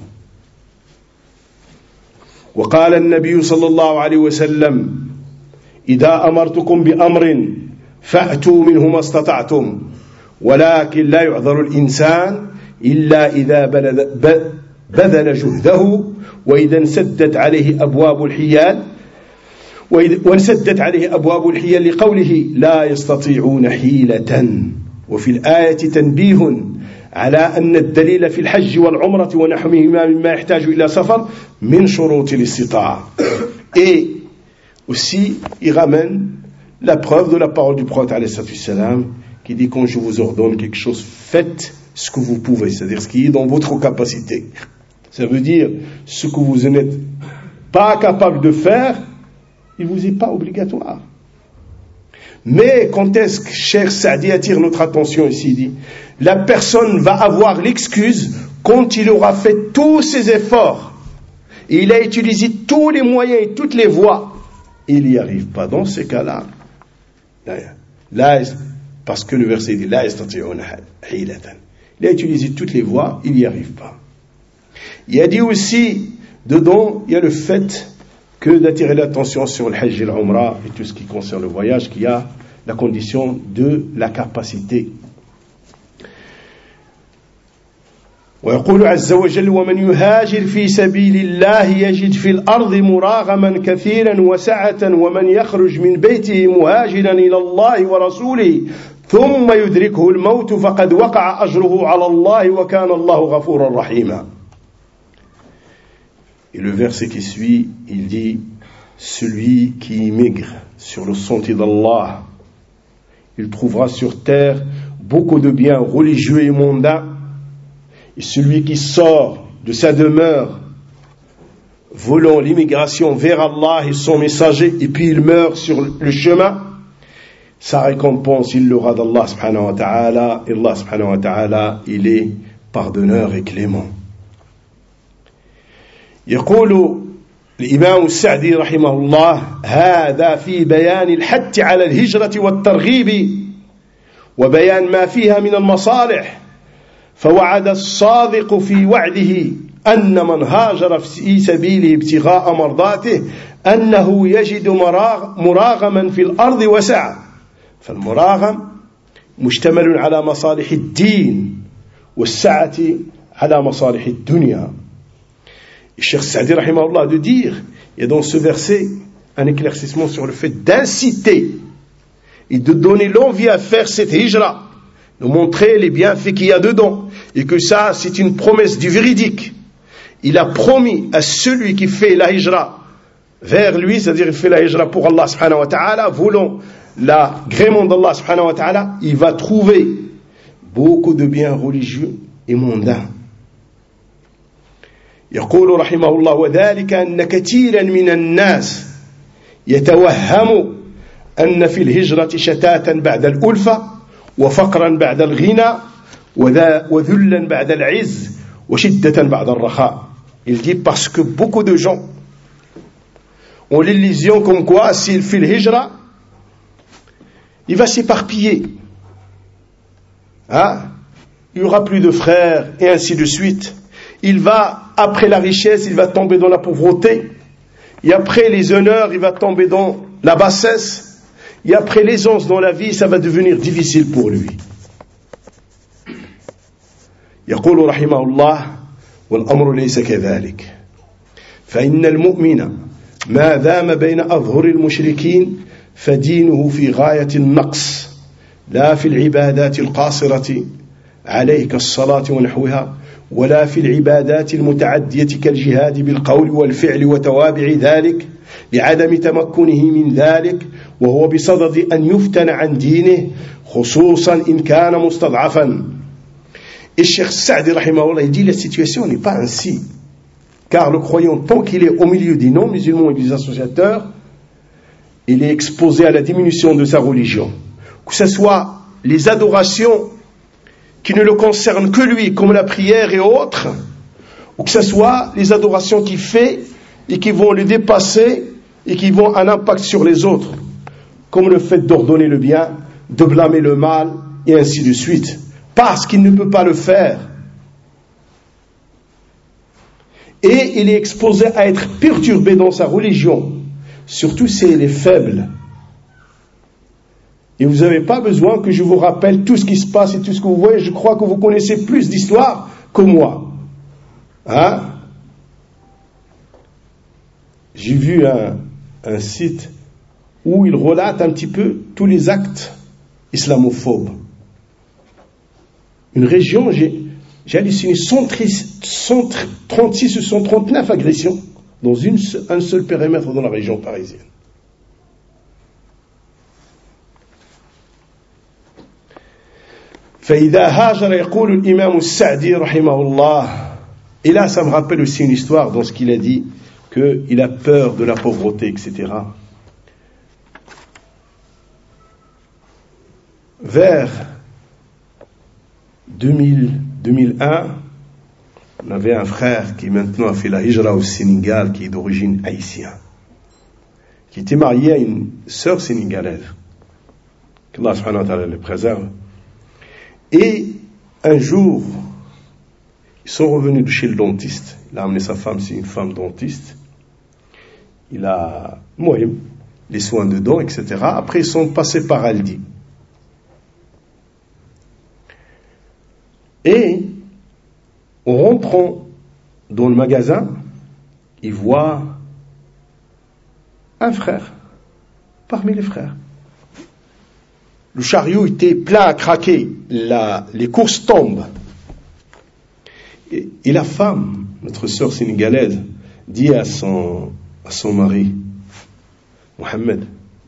وقال النبي صلى الله عليه وسلم إذا أمرتكم بأمر فأتوا منه ما استطعتم ولكن لا يعذر الإنسان إلا إذا بذل جهده وإذا انسدت عليه أبواب الحيال وانسدت عليه أبواب الحيل لقوله لا يستطيعون حيلة. وفي الآية تنبيه على أن الدليل في الحج والعمرة ونحوهما مما يحتاج إلى سفر من شروط الاستطاعة. Et aussi, il ramène la preuve de la parole du prophète alayhi salam qui dit quand je vous ordonne quelque chose, faites ce que vous pouvez, c'est-à-dire ce qui est dans votre capacité. Ça veut dire ce que vous n'êtes pas capable de faire, il ne vous est pas obligatoire. Mais quand est-ce que Cheikh Saadi attire notre attention ici, il dit, la personne va avoir l'excuse quand il aura fait tous ses efforts, et il a utilisé tous les moyens et toutes les voies, il n'y arrive pas. Dans ces cas-là, parce que le verset dit, la yastati'una hilatan. Il a utilisé toutes les voies, il n'y arrive pas. Il a dit aussi, dedans, il y a le fait que d'attirer l'attention sur le hajj et l'umrah et tout ce qui concerne le voyage, qui a la condition de la capacité. ويقول عز وجل ومن يهاجر في سبيل الله يجد في الأرض مراغما كثيرا وسعة ومن يخرج من بيته مهاجرا إلى الله ورسوله ثم يدركه الموت فقد وقع أجره على الله وكان الله غفورا رحيما. Et le verset qui suit, il dit, celui qui immigre sur le sentier d'Allah, il trouvera sur terre beaucoup de biens religieux et mondains, et celui qui sort de sa demeure, volant l'immigration vers Allah et son messager, et puis il meurt sur le chemin, sa récompense, il l'aura d'Allah subhanahu wa ta'ala, et Allah subhanahu wa ta'ala, il est pardonneur et clément. يقول الإمام السعدي رحمه الله هذا في بيان الحث على الهجرة والترغيب وبيان ما فيها من المصالح فوعد الصادق في وعده أن من هاجر في سبيله ابتغاء مرضاته أنه يجد مراغما في الأرض وسعة فالمراغم مشتمل على مصالح الدين والسعة على مصالح الدنيا. Cheikh Saadi rahimahullah de dire, il y a dans ce verset un éclaircissement sur le fait d'inciter et de donner l'envie à faire cette hijra, de montrer les bienfaits qu'il y a dedans, et que ça c'est une promesse du véridique. Il a promis à celui qui fait la hijra vers lui, c'est-à-dire il fait la hijra pour Allah subhanahu wa ta'ala, voulant l'agrément d'Allah subhanahu wa ta'ala, il va trouver beaucoup de biens religieux et mondains. يقول رحمه الله وذلك أن كثيرا من الناس يتوهم أن في الهجرة شتاتا بعد الألفة وفقرا بعد الغنى وذلا بعد العز وشدة بعد الرخاء. Il dit parce que beaucoup de gens ont l'illusion comme quoi s'il fait le hijra, il va s'éparpiller. Il n'y aura plus de frères et ainsi de suite. Il va, après la richesse, il va tomber dans la pauvreté. Et après les honneurs, il va tomber dans la bassesse. Et après l'aisance dans la vie, ça va devenir difficile pour lui. يقول رحمه الله والأمر ليس كذلك فإن المؤمن ما دام بين أظهر المشركين فدينه في غاية النقص لا في العبادات القاصرة عليه كالصلاة ونحوها ولا في العبادات المتعدية كالجهاد بالقول والفعل وتوابع ذلك لعدم تمكنه من ذلك وهو بصدد أن يفتن عن دينه خصوصا إن كان مستضعفا. Et Cheikh Saadi rahimahullah il dit la situation n'est pas ainsi car le croyant tant qu'il est au milieu des non-musulmans et des associateurs il est exposé à la diminution de sa religion, que ce soit les adorations qui ne le concernent que lui comme la prière et autres, ou que ce soit les adorations qu'il fait et qui vont le dépasser et qui vont avoir un impact sur les autres, comme le fait d'ordonner le bien, de blâmer le mal et ainsi de suite, parce qu'il ne peut pas le faire. Et il est exposé à être perturbé dans sa religion, surtout si elle est faible. Et vous n'avez pas besoin que je vous rappelle tout ce qui se passe et tout ce que vous voyez. Je crois que vous connaissez plus d'histoire que moi. Hein? J'ai vu un site où il relate un petit peu tous les actes islamophobes. Une région, j'ai halluciné 136 ou 139 agressions dans un seul périmètre dans la région parisienne. فإذا هاجر يقول الإمام السعدي رحمه الله. Et là, ça me rappelle aussi une histoire dans ce qu'il a dit, qu'il a peur de la pauvreté, etc. Vers 2001, on avait un frère qui maintenant a fait la hijra au Sénégal, qui est d'origine haïtienne, qui était marié à une sœur sénégalaise. Qu'Allah subhanahu wa ta'ala le préserve. Et un jour, ils sont revenus de chez le dentiste. Il a amené sa femme, c'est une femme dentiste. Il a les soins de dents, etc. Après, ils sont passés par Aldi. Et en rentrant dans le magasin, ils voient un frère parmi les frères. Le chariot était plein à craquer, les courses tombent. Et la femme, notre sœur sénégalaise, dit à son mari, Mohamed,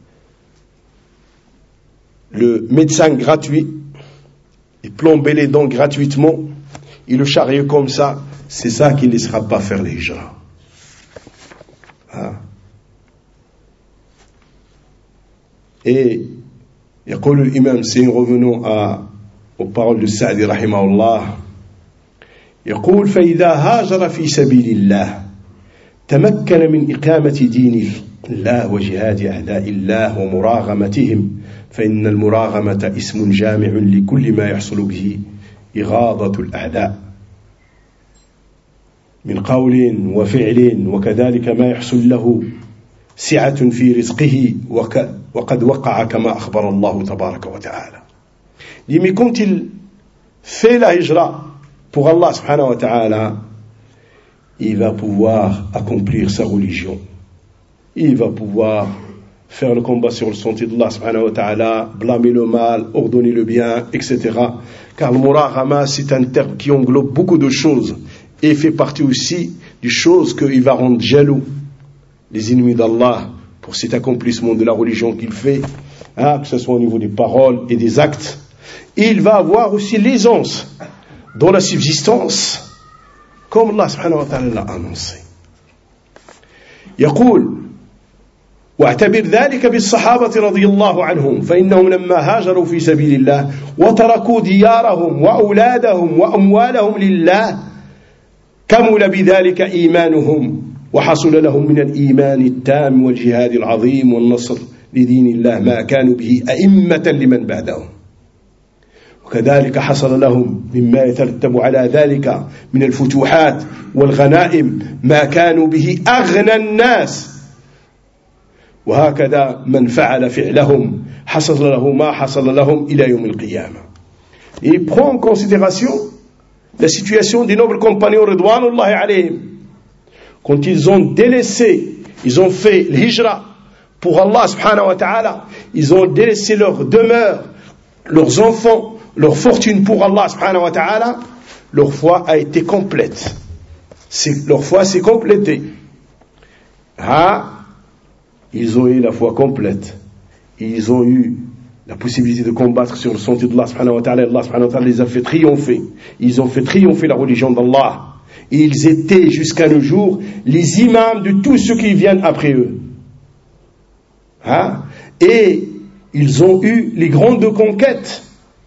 le médecin gratuit, il plombait les dents gratuitement, et le chariot comme ça, c'est ça qui ne laissera pas faire les hijra. Hein? Et يقول الإمام سين revenons aux paroles de Saadi رحمه الله يقول فإذا هاجر في سبيل الله تمكن من إقامة دين الله وجهاد أعداء الله ومراغمتهم فإن المراغمة اسم جامع لكل ما يحصل به إغاظة الأعداء من قول وفعل وكذلك ما يحصل له سعة في رزقه وقد وقع كما أخبر الله تبارك وتعالى. Mais quand il fait la hijra pour Allah subhanahu wa ta'ala, il va pouvoir accomplir sa religion. Il va pouvoir faire le combat sur le sentier d'Allah subhanahu wa ta'ala, blâmer le mal, ordonner le bien, etc. Car le muraghama, c'est un terme qui englobe beaucoup de choses et fait partie aussi des choses qu'il va rendre jaloux les ennemis d'Allah pour cet accomplissement de la religion qu'il fait, hein, que ce soit au niveau des paroles et des actes. Et il va avoir aussi l'aisance dans la subsistance, comme Allah subhanahu wa ta'ala l'a annoncé. يقول واعتبر ذلك بالصحابة رضي الله عنهم فإنهم لما هاجروا في سبيل الله وتركوا ديارهم وأولادهم وأموالهم لله كمل بذلك إيمانهم وحصل لهم من الإيمان التام والجهاد العظيم والنصر لدين الله ما كانوا به أئمة لمن بعدهم وكذلك حصل لهم مما يترتب على ذلك من الفتوحات والغنائم ما كانوا به أغنى الناس وهكذا من فعل فعلهم حصل له ما حصل لهم إلى يوم القيامة. Et il prend en considération la situation des nobles compagnons Ridwanullahi alayhim. Quand ils ont délaissé, ils ont fait l'hijra pour Allah subhanahu wa ta'ala, ils ont délaissé leur demeure, leurs enfants, leur fortune pour Allah subhanahu wa ta'ala, leur foi a été complète. Leur foi s'est complétée. Ils ont eu la foi complète. Ils ont eu la possibilité de combattre sur le sentier d'Allah subhanahu wa ta'ala. Allah subhanahu wa ta'ala les a fait triompher. Ils ont fait triompher la religion d'Allah. Et ils étaient jusqu'à nos jours les imams de tous ceux qui viennent après eux. Et ils ont eu les grandes conquêtes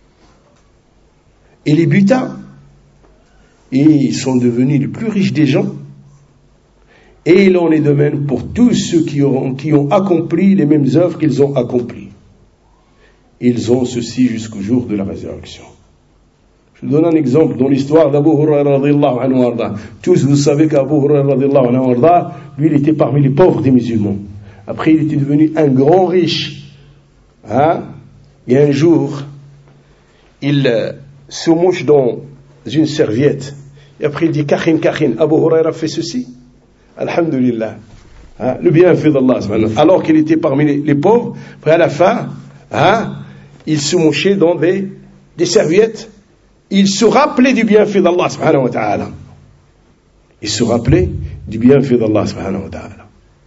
et les butins. Et ils sont devenus les plus riches des gens. Et il en est de même pour tous ceux qui ont accompli les mêmes œuvres qu'ils ont accomplies. Ils ont ceci jusqu'au jour de la résurrection. Je vous donne un exemple dans l'histoire d'Abu Hurayra radhiyallahu anhu warda. Tous vous savez qu'Abu Hurayra radhiyallahu anhu warda, lui il était parmi les pauvres des musulmans. Après il était devenu un grand riche. Et un jour, il se mouche dans une serviette. Et après il dit Kachin, Abu Hurayra fait ceci. Alhamdulillah. Le bienfait d'Allah. Alors qu'il était parmi les pauvres, après à la fin, il se mouchait dans des serviettes. Il se rappelait du bienfait d'Allah subhanahu wa ta'ala. Il se rappelait du bienfait d'Allah subhanahu wa ta'ala.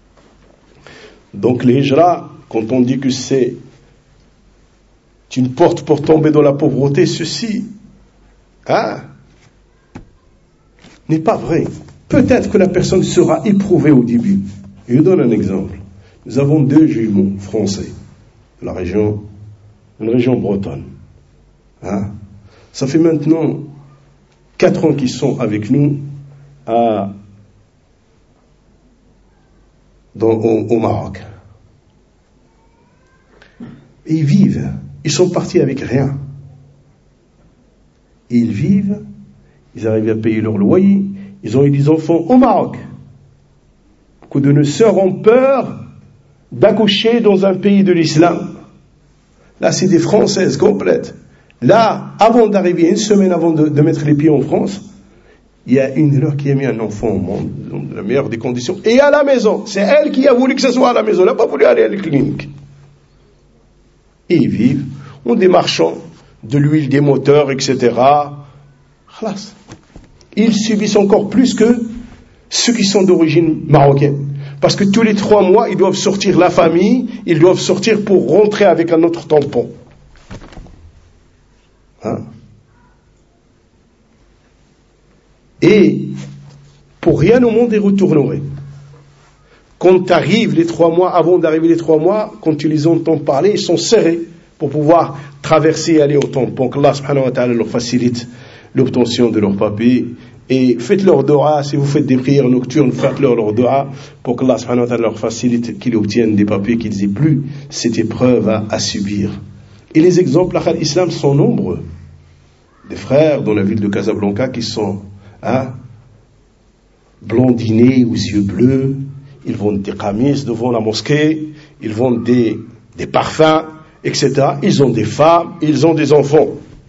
Donc l'hijra, quand on dit que c'est une porte pour tomber dans la pauvreté, ceci n'est pas vrai. Peut-être que la personne sera éprouvée au début. Je vous donne un exemple. Nous avons 2 jumeaux français de la région, une région bretonne. Ça fait maintenant 4 ans qu'ils sont avec nous au Maroc. Et ils vivent. Ils sont partis avec rien. Et ils vivent, ils arrivent à payer leur loyer, ils ont eu des enfants au Maroc. Beaucoup de nos sœurs ont peur d'accoucher dans un pays de l'islam. Là, c'est des Françaises complètes. Là, avant d'arriver, une semaine avant de mettre les pieds en France, il y a une de leurs qui a mis un enfant au monde, dans la meilleure des conditions, et à la maison. C'est elle qui a voulu que ce soit à la maison. Elle n'a pas voulu aller à la clinique. Et ils vivent, ont des marchands, de l'huile des moteurs, etc. Khalas. Ils subissent encore plus que ceux qui sont d'origine marocaine. Parce que tous les 3 mois, ils doivent sortir la famille, ils doivent sortir pour rentrer avec un autre tampon. Et pour rien au monde, ils retourneraient. Quand arrivent les 3 mois, avant d'arriver les 3 mois, quand tu les entends parler, ils sont serrés pour pouvoir traverser et aller au tampon. Qu'Allah subhanahu wa ta'ala leur facilite l'obtention de leurs papiers. Et faites leur dua, si vous faites des prières nocturnes, faites-leur leur dua pour qu'Allah subhanahu wa ta'ala leur facilite qu'ils obtiennent des papiers, qu'ils aient plus cette épreuve à subir. Et les exemples à l'islam sont nombreux. Des frères dans la ville de Casablanca qui sont blondinés aux yeux bleus, ils vendent des qamis devant la mosquée, ils vendent des parfums, etc. Ils ont des femmes, ils ont des enfants.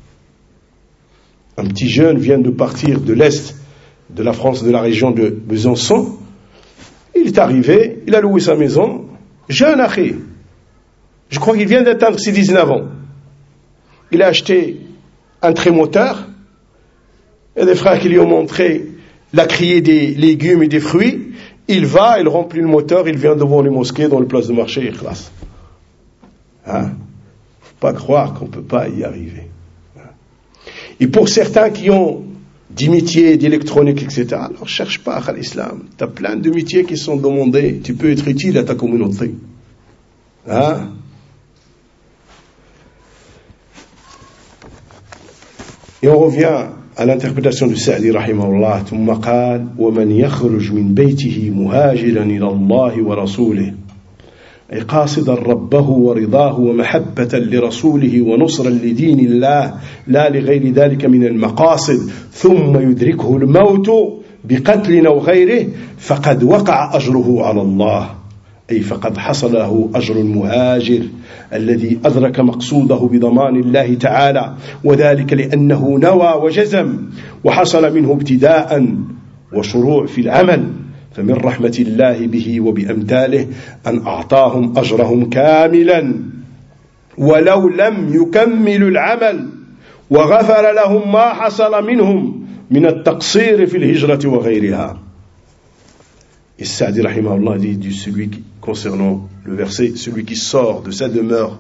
Un petit jeune vient de partir de l'Est de la France, de la région de Besançon. Il est arrivé, il a loué sa maison, jeune akhi. Je crois qu'il vient d'atteindre ses 19 ans. Il a acheté un trémoteur. Il y a des frères qui lui ont montré la criée des légumes et des fruits. Il va, il remplit le moteur, il vient devant les mosquées, dans les places de marché, il classe. Faut pas croire qu'on peut pas y arriver. Et pour certains qui ont des métiers d'électronique, etc., alors cherche pas à l'islam. Tu as plein de métiers qui sont demandés. Tu peux être utile à ta communauté. Et on revient à l'interprétation de Sa'di rahimahullah. ثم قال ومن يخرج من بيته مهاجرا إلى الله ورسوله أي قاصدا ربه ورضاه ومحبة لرسوله ونصرا لدين الله لا لغير ذلك من المقاصد ثم يدركه الموت بقتل أو غيره فقد وقع أجره على الله أي فقد حصل له أجر المهاجر الذي أدرك مقصوده بضمان الله تعالى، وذلك لأنه نوى وجزم وحصل منه ابتداء وشروع في العمل. فمن رحمة الله به وبأمثاله أن أعطاهم أجرهم كاملا ولو لم يكملوا العمل، وغفر لهم ما حصل منهم من التقصير في الهجرة وغيرها. Et Sa'di rahimahullah dit de celui qui, concernant le verset, celui qui sort de sa demeure,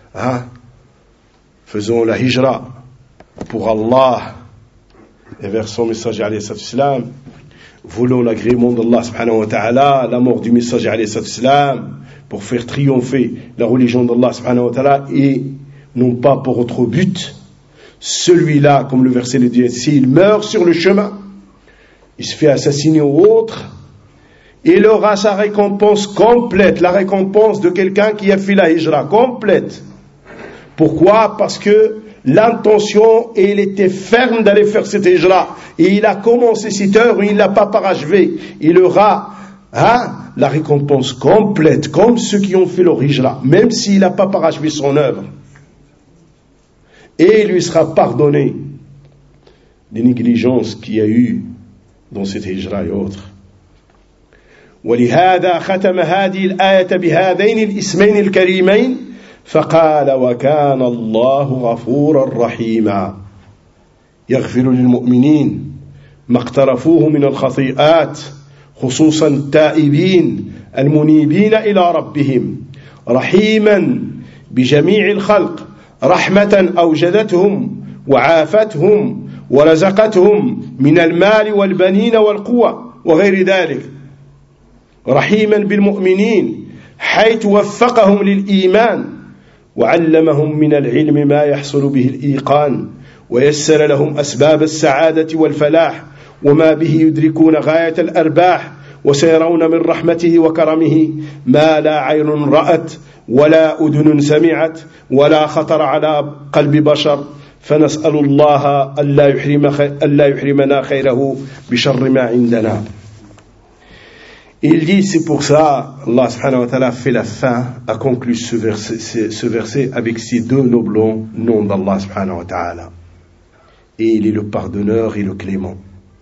faisons la hijra pour Allah et vers son messager alayhi salam, voulons l'agrément d'Allah subhanahu wa ta'ala, la mort du messager alayhi salam, pour faire triompher la religion d'Allah subhanahu wa ta'ala et non pas pour autre but. Celui-là, comme le verset le dit, s'il meurt sur le chemin, il se fait assassiner ou autre, il aura sa récompense complète, la récompense de quelqu'un qui a fait la hijra complète. Pourquoi? Parce que l'intention, il était ferme d'aller faire cette hijra, et il a commencé cette œuvre, il ne l'a pas parachevé. Il aura la récompense complète, comme ceux qui ont fait leur hijra, même s'il n'a pas parachevé son œuvre. Et il lui sera pardonné les négligences qu'il y a eu dans cette hijra et autres. ولهذا ختم هذه الآية بهذين الاسمين الكريمين فقال وكان الله غفورا رحيما يغفر للمؤمنين ما اقترفوه من الخطيئات خصوصا التائبين المنيبين إلى ربهم رحيما بجميع الخلق رحمة أوجدتهم وعافتهم ورزقتهم من المال والبنين والقوة وغير ذلك رحيما بالمؤمنين حيث وفقهم للإيمان وعلمهم من العلم ما يحصل به الإيقان ويسر لهم أسباب السعادة والفلاح وما به يدركون غاية الأرباح وسيرون من رحمته وكرمه ما لا عين رأت ولا أذن سمعت ولا خطر على قلب بشر فنسأل الله ألا يحرمنا خيره بشر ما عندنا. Il dit, c'est pour ça, Allah subhanahu wa ta'ala fait la fin, a conclu ce verset avec ces deux nobles noms d'Allah subhanahu wa ta'ala. Et il est le pardonneur et le clément.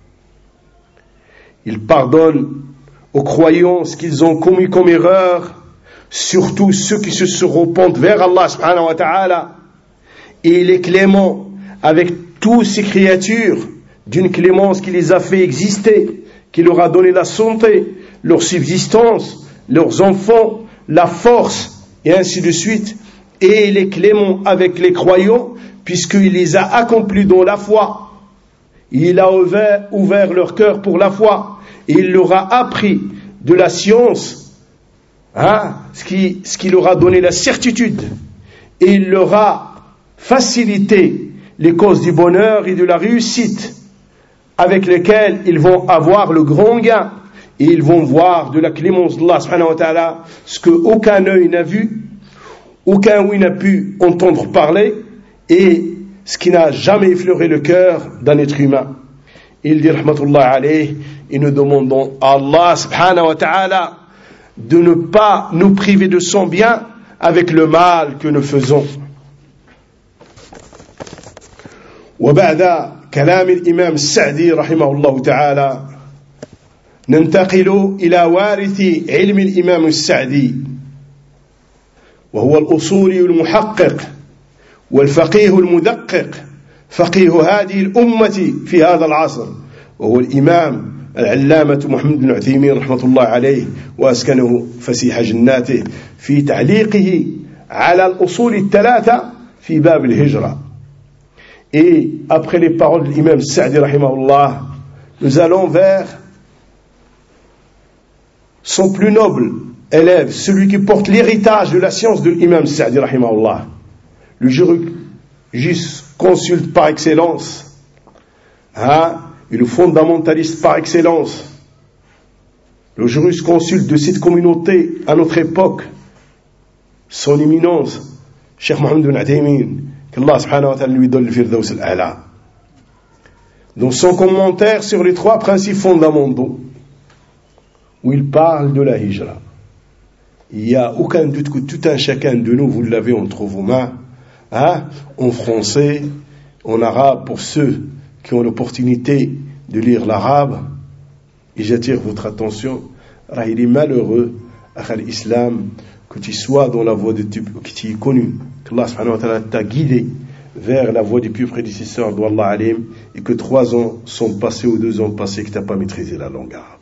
Il pardonne aux croyants ce qu'ils ont commis comme erreur, surtout ceux qui se repentent vers Allah subhanahu wa ta'ala. Et il est clément avec toutes ces créatures, d'une clémence qui les a fait exister, qui leur a donné la santé, leur subsistance, leurs enfants, la force, et ainsi de suite. Et il est clément avec les croyants, puisqu'il les a accomplis dans la foi. Il a ouvert leur cœur pour la foi. Et il leur a appris de la science, ce qui leur a donné la certitude. Et il leur a facilité les causes du bonheur et de la réussite, avec lesquelles ils vont avoir le grand gain. Et ils vont voir de la clémence d'Allah subhanahu wa ta'ala ce que aucun œil n'a vu, aucun ouïe n'a pu entendre parler, et ce qui n'a jamais effleuré le cœur d'un être humain. Il dit rahmatullah alayh, et nous demandons à Allah subhanahu wa ta'ala de ne pas nous priver de son bien avec le mal que nous faisons. وبعد كلام الإمام السعدي رحمه الله تعالى ننتقل إلى وارث علم الإمام السعدي، وهو الأصولي المحقق والفقيه المدقق، فقيه هذه الأمة في هذا العصر، وهو الإمام العلامة محمد بن عثيمين رحمة الله عليه وأسكنه فسيح جناته في تعليقه على الأصول الثلاثة في باب الهجرة. Et après les paroles de l'imam Sa'di rahimahullah, nous allons vers son plus noble élève, celui qui porte l'héritage de la science de l'imam Sa'di rahimahullah, le jurisconsulte par excellence, et le fondamentaliste par excellence, le jurisconsulte de cette communauté à notre époque, son éminence, Cheikh Mohammed bin Uthaymin, qu'Allah subhanahu wa ta'ala lui donne le firdaus al-a'la. Dans son commentaire sur les trois principes fondamentaux, où il parle de la hijra. Il n'y a aucun doute que tout un chacun de nous, vous l'avez entre vos mains, en français, en arabe, pour ceux qui ont l'opportunité de lire l'arabe. Et j'attire votre attention, il est malheureux, l'islam, que tu sois dans la voie que tu es connu, que Allah subhanahu wa ta'ala t'a guidé vers la voie des plus prédécesseurs d'Allah alim, et que 3 ans sont passés ou 2 ans passés que tu n'as pas maîtrisé la langue arabe.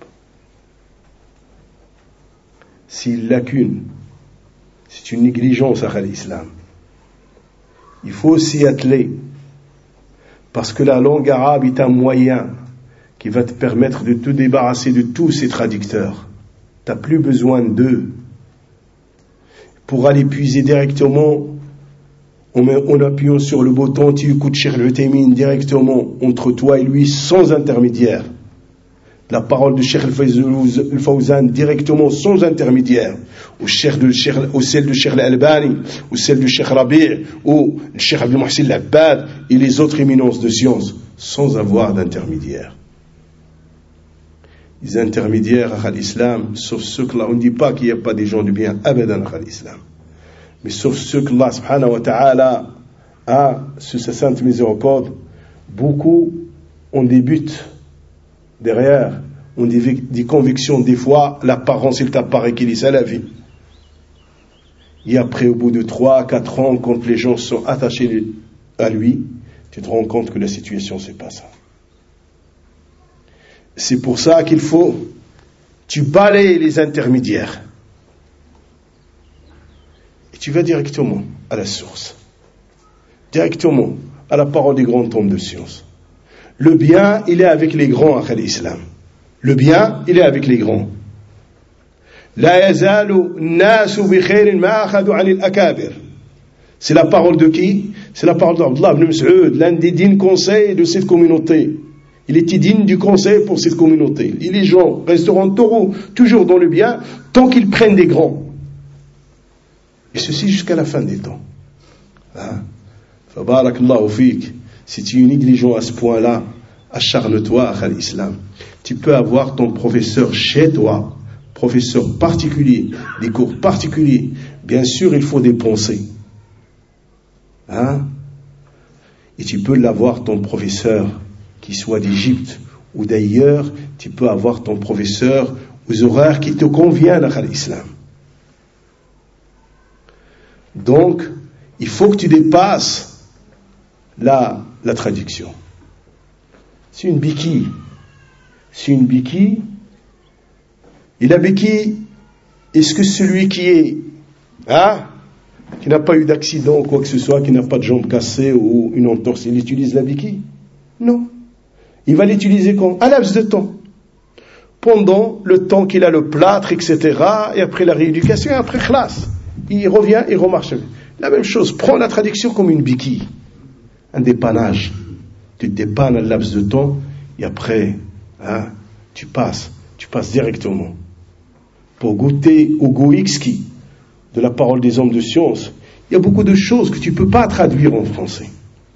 C'est une lacune, c'est une négligence à l'islam. Il faut s'y atteler, parce que la langue arabe est un moyen qui va te permettre de te débarrasser de tous ces traducteurs. Tu n'as plus besoin d'eux. Pour aller puiser directement, en appuyant sur le bouton, tu écoutes Cheikh Al-Uthaymin directement entre toi et lui, sans intermédiaire. La parole de Cheikh Al-Fawzan directement, sans intermédiaire. Ou celle de Cheikh Al-Albani, ou celle de Cheikh Rabi', ou Cheikh Abdel Mohsin Al-Abbad, et les autres éminences de science, sans avoir d'intermédiaire. Les intermédiaires à l'islam, sauf ceux que là, on ne dit pas qu'il n'y a pas des gens de bien, abadan à l'islam. Mais sauf ceux que Allah subhanahu wa ta'ala a, sous sa sainte miséricorde, beaucoup ont des buts derrière, ont des convictions, des fois, l'apparence, il t'apparaît qu'il est salafi. Et après, au bout de 3-4 ans, quand les gens sont attachés à lui, tu te rends compte que la situation, c'est pas ça. C'est pour ça qu'il faut, tu balayes les intermédiaires. Et tu vas directement à la source. Directement à la parole des grands hommes de science. Le bien, il est avec les grands à l'islam. Le bien, il est avec les grands. La yazalu nasu bi khairin ma akhadhu 'an al-akabir. C'est la parole de qui? C'est la parole d'Abdullah ibn Mas'ud, l'un des dignes conseils de cette communauté. Il était digne du conseil pour cette communauté. Et les gens resteront toujours dans le bien tant qu'ils prennent des grands. Et ceci jusqu'à la fin des temps. Fabarakallahu fik. Si tu es négligent à ce point-là, acharne-toi à l'islam. Tu peux avoir ton professeur chez toi, professeur particulier, des cours particuliers. Bien sûr, il faut dépenser. Et tu peux l'avoir ton professeur qui soit d'Égypte ou d'ailleurs, tu peux avoir ton professeur aux horaires qui te conviennent à l'islam. Donc, il faut que tu dépasses la traduction. C'est une béquille. C'est une béquille. Et la béquille, est-ce que celui qui n'a pas eu d'accident ou quoi que ce soit, qui n'a pas de jambe cassée ou une entorse, il utilise la béquille? Non. Il va l'utiliser quand? À laps de temps. Pendant le temps qu'il a le plâtre, etc. Et après la rééducation, et après classe. Il revient et remarche. La même chose, prends la traduction comme une béquille. Un dépannage. Tu te dépannes à laps de temps, et après, tu passes directement. Pour goûter au goût exquis de la parole des hommes de science, il y a beaucoup de choses que tu ne peux pas traduire en français.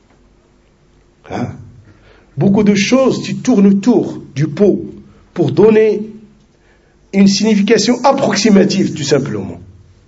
Beaucoup de choses, tu tournes autour du pot pour donner une signification approximative, tout simplement.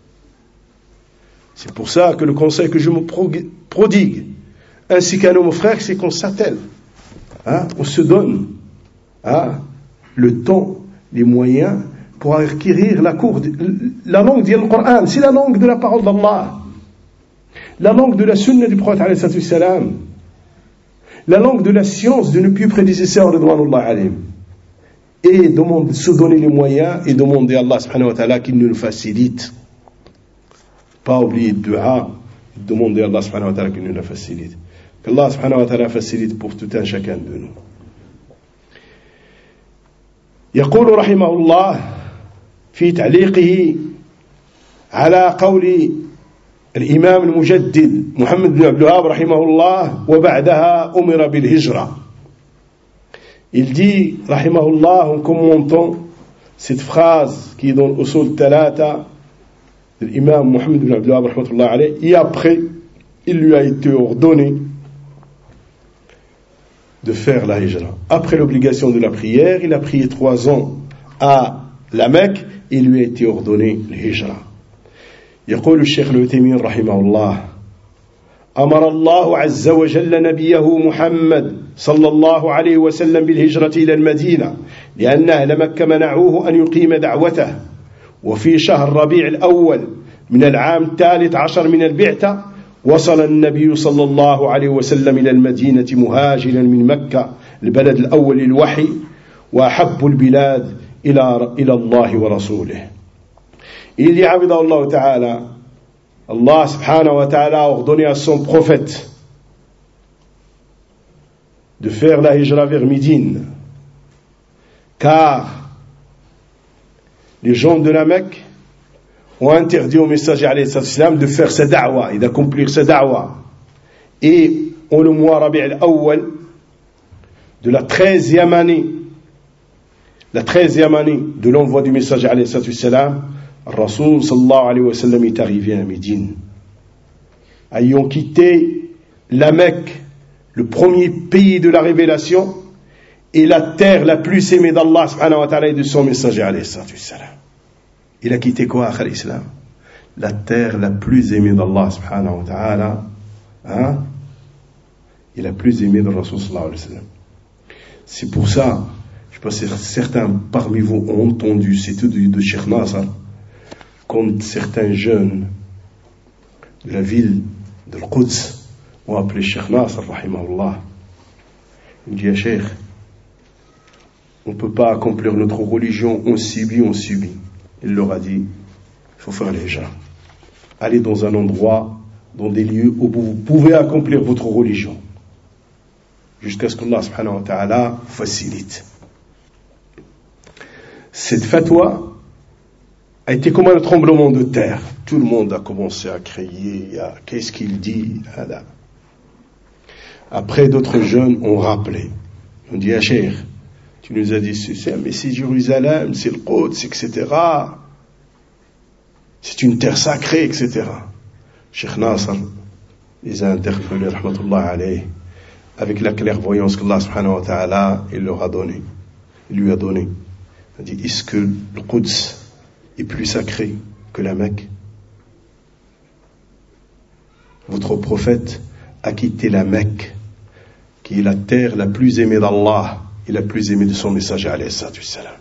C'est pour ça que le conseil que je me prodigue, ainsi qu'à nos frères, c'est qu'on s'attelle. On se donne le temps, les moyens pour acquérir la langue du Coran. C'est la langue de la parole d'Allah. La langue de la sunna du prophète alayhi salatu wassalam. La langue de la science de nos plus prédécesseurs, ridwanullah alayhim. Et se donner les moyens et demander à Allah subhanahu wa ta'ala qu'il nous le facilite. Pas oublier le dua, demander à Allah subhanahu wa ta'ala qu'il nous le facilite. Qu'Allah subhanahu wa ta'ala facilite pour tout un chacun de nous. يقول رحمه الله في تعليقه على قول الإمام المجدد محمد بن عبد الوهاب رحمه الله وبعدها أمر بالهجرة. Il dit رحمه الله en commentant cette phrase qui est dans l'Usul Thalatha de l'imam Mohammed ibn Abdul Wahhab rahmatullahi alayhi, et après il lui a été ordonné de faire la hijra. Après l'obligation de la prière, il a prié 3 ans à la Mecque et il lui a été ordonné la hijra. يقول الشيخ العثيمين رحمه الله: أمر الله عز وجل نبيه محمد صلى الله عليه وسلم بالهجرة إلى المدينة لأن أهل مكة منعوه أن يقيم دعوته. وفي شهر ربيع الأول من العام 13 من البعثة وصل النبي صلى الله عليه وسلم إلى المدينة مهاجرا من مكة البلد الأول للوحي وأحب البلاد إلى الله ورسوله. Il dit, Allah Ta'ala, Allah subhanahu wa ta'ala a ordonné à son prophète de faire la hijra vers Médine, car les gens de la Mecque ont interdit au messager alayhi salam de faire sa da'wa et d'accomplir sa da'wa. Et en le mois Rabi' al-Awwal de la 13e année de l'envoi du messager alayhi salam, Rasoul sallallahu alayhi wa sallam est arrivé à Médine. Ayant quitté la Mecque, le premier pays de la révélation, et la terre la plus aimée d'Allah subhanahu wa ta'ala et de son messager alayhi salam. Il a quitté quoi, akhal islam? La terre la plus aimée d'Allah subhanahu wa ta'ala, et la plus aimée de Rasoul sallallahu alayhi wa sallam. C'est pour ça, je pense que certains parmi vous ont entendu, c'est tout de Cheikh Nasr, quand certains jeunes de la ville de Al-Quds ont appelé Cheikh Nasr, rahimahullah. Il dit, Cheikh, on ne peut pas accomplir notre religion, on subit. Il leur a dit, il faut faire les hijra. Allez dans un endroit, dans des lieux où vous pouvez accomplir votre religion, jusqu'à ce qu'Allah subhanahu wa ta'ala facilite. Cette fatwa a été comme un tremblement de terre. Tout le monde a commencé à crier, qu'est-ce qu'il dit? Après, d'autres jeunes ont rappelé. On dit, Cheikh, tu nous as dit ceci, mais c'est Jérusalem, c'est le Quds, etc. C'est une terre sacrée, etc. Cheikh Nasr les a interpellés, rahmatullah alayhi, avec la clairvoyance qu'Allah subhanahu wa ta'ala il lui a donné. Il a dit, est-ce que le Quds est plus sacré que la Mecque? Votre prophète a quitté la Mecque, qui est la terre la plus aimée d'Allah et la plus aimée de son messager alayhi salam.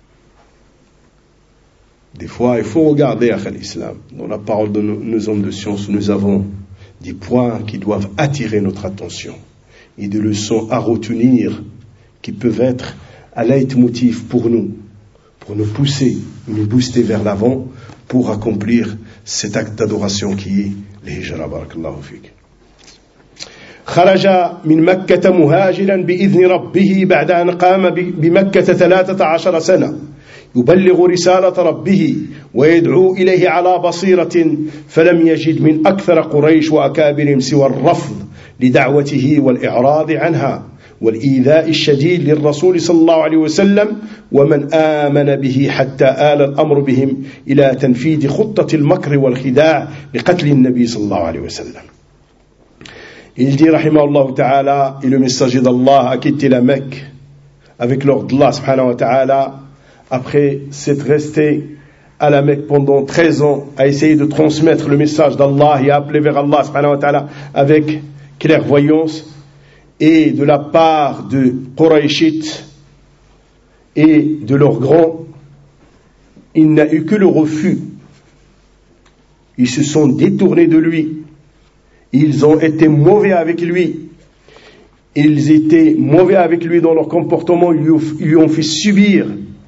Des fois, il faut regarder à l'islam. Dans la parole de nos hommes de science, nous avons des points qui doivent attirer notre attention et des leçons à retenir qui peuvent être un leitmotiv pour nous pousser, nous booster vers l'avant pour accomplir cet acte d'adoration qui est l'hijra. Barakallahu fik. خرج من مكة مهاجرا بإذن ربه بعد أن قام بمكة 13 سنة يبلغ رسالة ربه ويدعو إليه على بصيرة فلم يجد من أكثر قريش وأكابرهم سوى الرفض لدعوته والإعراض عنها والإيذاء الشديد للرسول صلى الله عليه وسلم ومن آمن به حتى آل الأمر بهم إلى تنفيذ خطة المكر والخداع لقتل النبي صلى الله عليه وسلم. Il dit, rahimahullah ta'ala, et le messager d'Allah a quitté la Mecque avec l'ordre d'Allah subhanahu wa ta'ala, après s'être resté à la Mecque pendant 13 ans, a essayé de transmettre le message d'Allah et a appelé vers Allah subhanahu wa ta'ala avec clairvoyance, et de la part de Qurayshites et de leurs grands, il n'a eu que le refus. Ils se sont détournés de lui. Ils ont été mauvais avec lui. Ils étaient mauvais avec lui dans leur comportement. Ils lui ont fait subir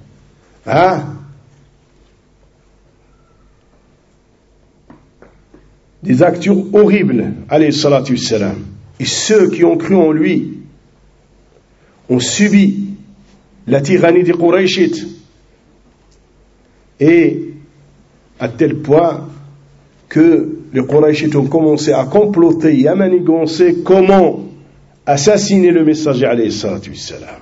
des actions horribles, alayhi salatu wassalam. Et ceux qui ont cru en lui ont subi la tyrannie des Qurayshites. Et à tel point que les Qurayshites ont commencé à comploter et à manigancer comment assassiner le messager alayhi salatu wassalam.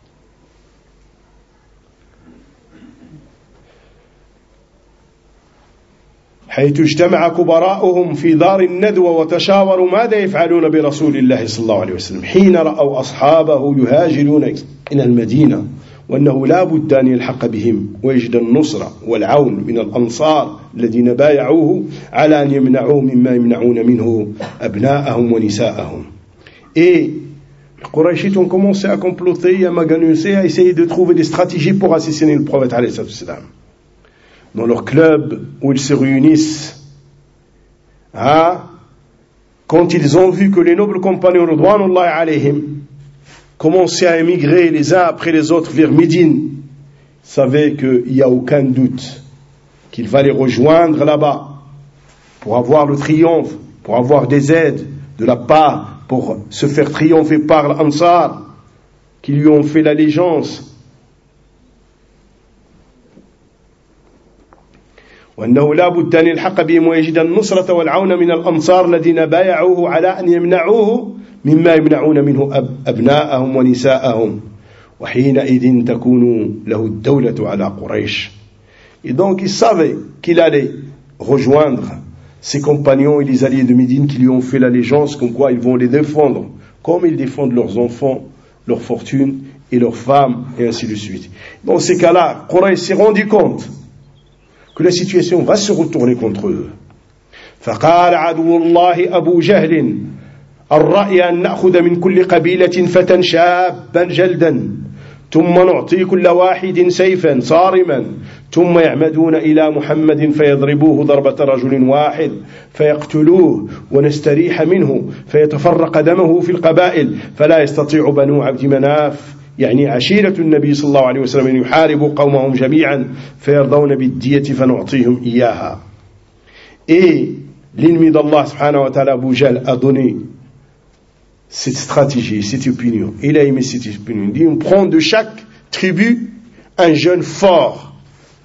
حيث اجتمع كبراؤهم في دار الندوة وتشاوروا ماذا يفعلون برسول الله صلى الله عليه وسلم حين رأوا أصحابه يهاجرون إلى المدينة وأنه لا بد أن يلحق بهم ويجد النصرة والعون من الأنصار الذين بايعوه على أن يمنعوه مما يمنعون منه أبناءهم ونساءهم. Et les Qurayshites ont commencé à comploter, à maganusser, à essayer de trouver des stratégies pour assassiner le prophète alayhi salam. Dans leur club où ils se réunissent, quand ils ont vu que les nobles compagnons ridwanullahi alayhim commençaient à émigrer les uns après les autres vers Médine, ils savaient qu'il n'y a aucun doute qu'il va les rejoindre là-bas pour avoir le triomphe, pour avoir des aides de la part, pour se faire triompher par l'Ansar qui lui ont fait l'allégeance. وأنه لا بد أن يلحق بهم ويجد النصرة والعون من الأنصار الذين بايعوه على أن يمنعوه مما يمنعون منه أبناءهم ونساءهم وحينئذ تكون له الدولة على قريش. Et donc il savait qu'il allait rejoindre ses compagnons et les alliés de Médine qui lui ont fait l'allégeance, comme quoi ils vont les défendre, comme ils défendent leurs enfants, leurs fortunes et leurs femmes, et ainsi de suite. Dans ces cas-là, Quraysh s'est rendu compte que la situation va se retourner contre eux. فقال عدو الله أبو جهل الرأي أن نأخذ من كل قبيلة فتى شابا جلدا ثم نعطي كل واحد سيفا صارما ثم يعمدون إلى محمد فيضربوه ضربة رجل واحد فيقتلوه ونستريح منه فيتفرق دمه في القبائل فلا يستطيع بنو عبد مناف يعني عشيرة النبي صلى الله عليه وسلم أن يحاربوا قومهم جميعا فيرضون بالدية فنعطيهم إياها. Et l'ennemi d'Allah subhanahu wa ta'ala, Abu Jahl, a donné cette stratégie, cette opinion. Il a aimé cette opinion. Il dit, on prend de chaque tribu un jeune fort.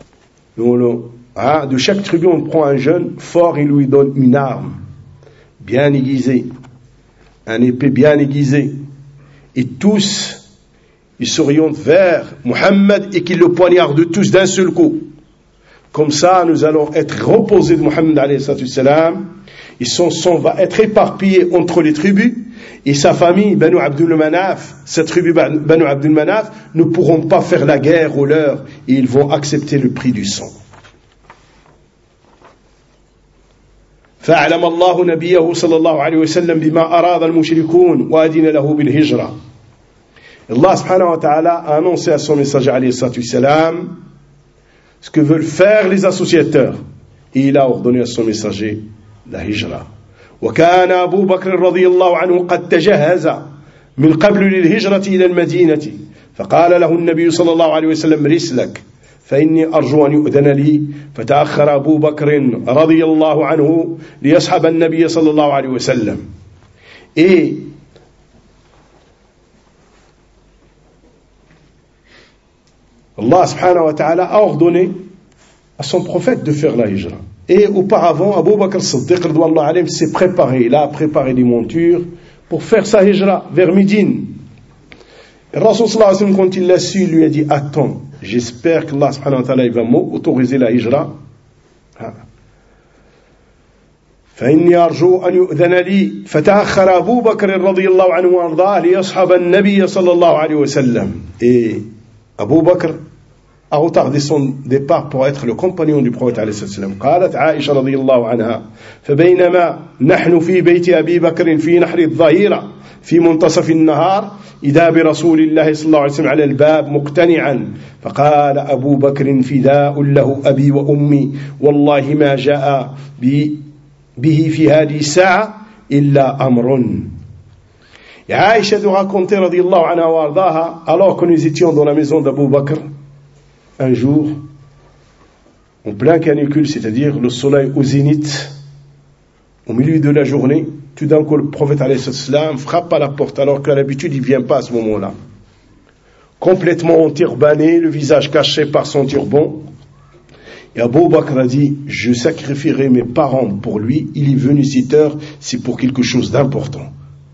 De chaque tribu, on prend un jeune fort et lui donne une arme bien aiguisée, un épée bien aiguisée. Et tous, ils s'orientent vers Muhammad et qu'ils le poignardent tous d'un seul coup. Comme ça, nous allons être reposés de Muhammad alayhi salam. Et son sang va être éparpillé entre les tribus. Et sa famille, Banu Abdul Manaf, cette tribu Banu Abdul Manaf, ne pourront pas faire la guerre aux leurs et ils vont accepter le prix du sang. فأعلم الله نبيه صلى الله عليه وسلم بما أراد المشركون وأذن له بالهجرة. Allah subhanahu wa ta'ala a annoncé à son messager alayhi salam ce que veulent faire les associateurs et il a ordonné à son messager la hijra. وكان أبو بكر رضي الله عنه قد تجهز من قبل للهجرة إلى المدينة فقال له النبي صلى الله عليه وسلم رسلك فإني أرجو أن يؤذن لي فتأخر أبو بكر رضي الله عنه ليصحب النبي صلى الله عليه وسلم. Et Allah subhanahu wa ta'ala a ordonné à son prophète de faire la hijra. Et auparavant, Abu Bakr Siddiq s'est préparé, il a préparé des montures pour faire sa hijra vers Médine. Et Rasul sallallahu alayhi wa sallam, quand il l'a su, il lui a dit, attends, j'espère que Allah subhanahu wa ta'ala va m'autoriser la hijra. فإني أرجو أن يؤذن لي فتأخر أبو بكر رضي الله عنه وأرضاه ليصحب النبي صلى الله عليه وسلم. Et Abu Bakr a retardé son départ pour être le compagnon du prophète عليه الصلاة والسلام. قالت عائشة رضي الله عنها فبينما نحن في بيت أبي بكر في نحر الظهيرة في منتصف النهار إذا برسول الله صلى الله عليه وسلم على الباب مقتنعا فقال أبو بكر فداء له أبي وأمي والله ما جاء به في هذه الساعة إلا أمر. Et Aïcha de raconter radiyallahu anha wa ardaha, alors que nous étions dans la maison d'Abu Bakr, un jour, en plein canicule, c'est-à-dire le soleil au zénith, au milieu de la journée, tout d'un coup le prophète alayhi salam frappe à la porte, alors qu'à l'habitude il ne vient pas à ce moment-là. Complètement enturbané, le visage caché par son turban. Et Abu Bakr a dit, je sacrifierai mes parents pour lui, il est venu cette heure, c'est pour quelque chose d'important.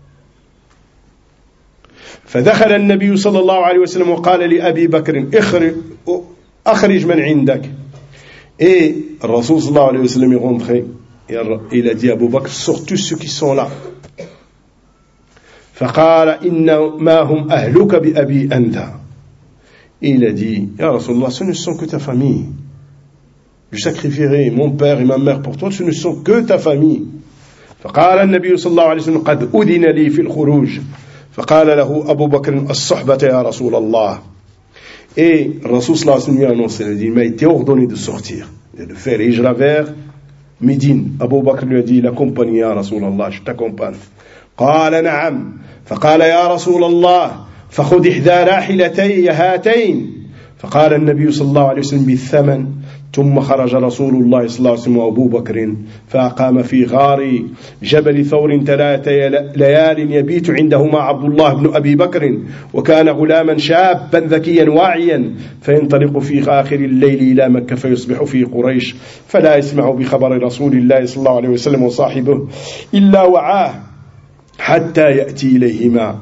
فدخل النبي صلى الله عليه وسلم وقال لأبي بكر أخرج من عندك. Et Rasul sallallahu alayhi wa sallam est rentré et il a dit à Abu Bakr, sors tous ceux qui sont là. فقال إنما هم أهلك بأبي أنت. Et il a dit, Ya Rasulallah, ce ne sont que ta famille. Je sacrifierai mon père et ma mère pour toi, ce ne sont que ta famille. فقال النبي صلى الله عليه وسلم قد أذن لي في الخروج فقال له أبو بكر الصحبة يا رسول الله. Et Rasul sallallahu alayhi wa sallam lui a annoncé, il a dit, il m'a été ordonné de sortir, de faire hijra vers Médine. Abu Bakr lui a dit, l'accompagne ya Rasulallah, je t'accompagne. قال نعم فقال يا رسول الله فخذ إحدى راحلتي هاتين. فقال النبي صلى الله عليه وسلم بالثمن. ثم خرج رسول الله صلى الله عليه وسلم وأبو بكر فأقام في غار جبل ثور 3 ليال يبيت عندهما عبد الله بن أبي بكر وكان غلاما شابا ذكيا واعيا فينطلق في آخر الليل إلى مكة فيصبح في قريش فلا يسمع بخبر رسول الله صلى الله عليه وسلم وصاحبه إلا وعاه حتى يأتي إليهما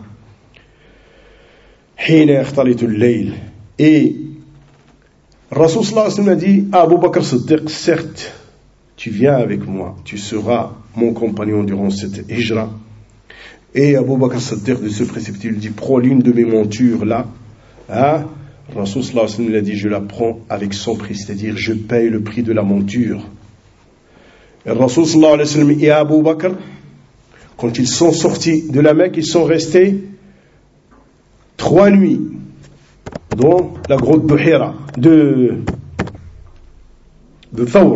حين يختلط الليل. Et Rasul sallallahu alayhi wa sallam a dit à Abu Bakr Siddiq, certes, tu viens avec moi, tu seras mon compagnon durant cette hijra. Et Abu Bakr Siddiq de ce précipité, il dit, prends l'une de mes montures là. Hein? Rasul sallallahu alayhi wa sallam il a dit, je la prends avec son prix, c'est-à-dire je paye le prix de la monture. Et Rasul sallallahu alayhi wa sallam et Abu Bakr, quand ils sont sortis de la Mecque, ils sont restés 3 nuits dans la grotte de Hira, de Thawr.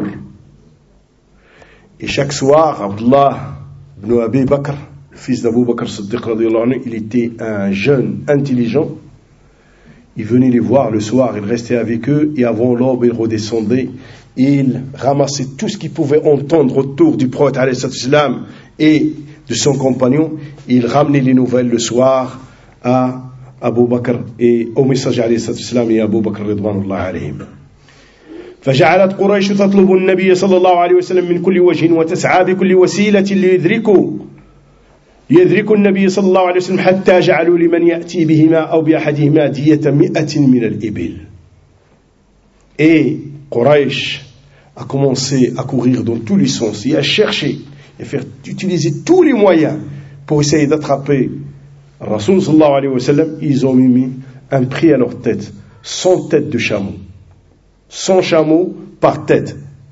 Et chaque soir, Abdullah ibn Abi Bakr, le fils d'Abu Bakr Siddiq radiyallahu anhu, il était un jeune intelligent. Il venait les voir le soir, il restait avec eux, et avant l'aube, il redescendait. Il ramassait tout ce qu'il pouvait entendre autour du prophète alayhi salam et de son compagnon. Il ramenait les nouvelles le soir à Abu Bakr et au messager alayhi salam et Abu Bakr ridwanullah alayhim. فجعلت قريش تطلب النبي صلى الله عليه وسلم من كل وجه وتسعى بكل وسيلة ليدركوا النبي صلى الله عليه وسلم حتى جعلوا لمن يأتي بهما أو بأحدهما دية 100 من الإبل. Et Quraysh a commencé à courir dans tous les sens et à chercher et faire utiliser tous les moyens pour essayer d'attraper Rasul sallallahu alayhi wa sallam. Ils ont mis un prix à leur tête, 100 têtes de chameau, 100 chameaux par tête.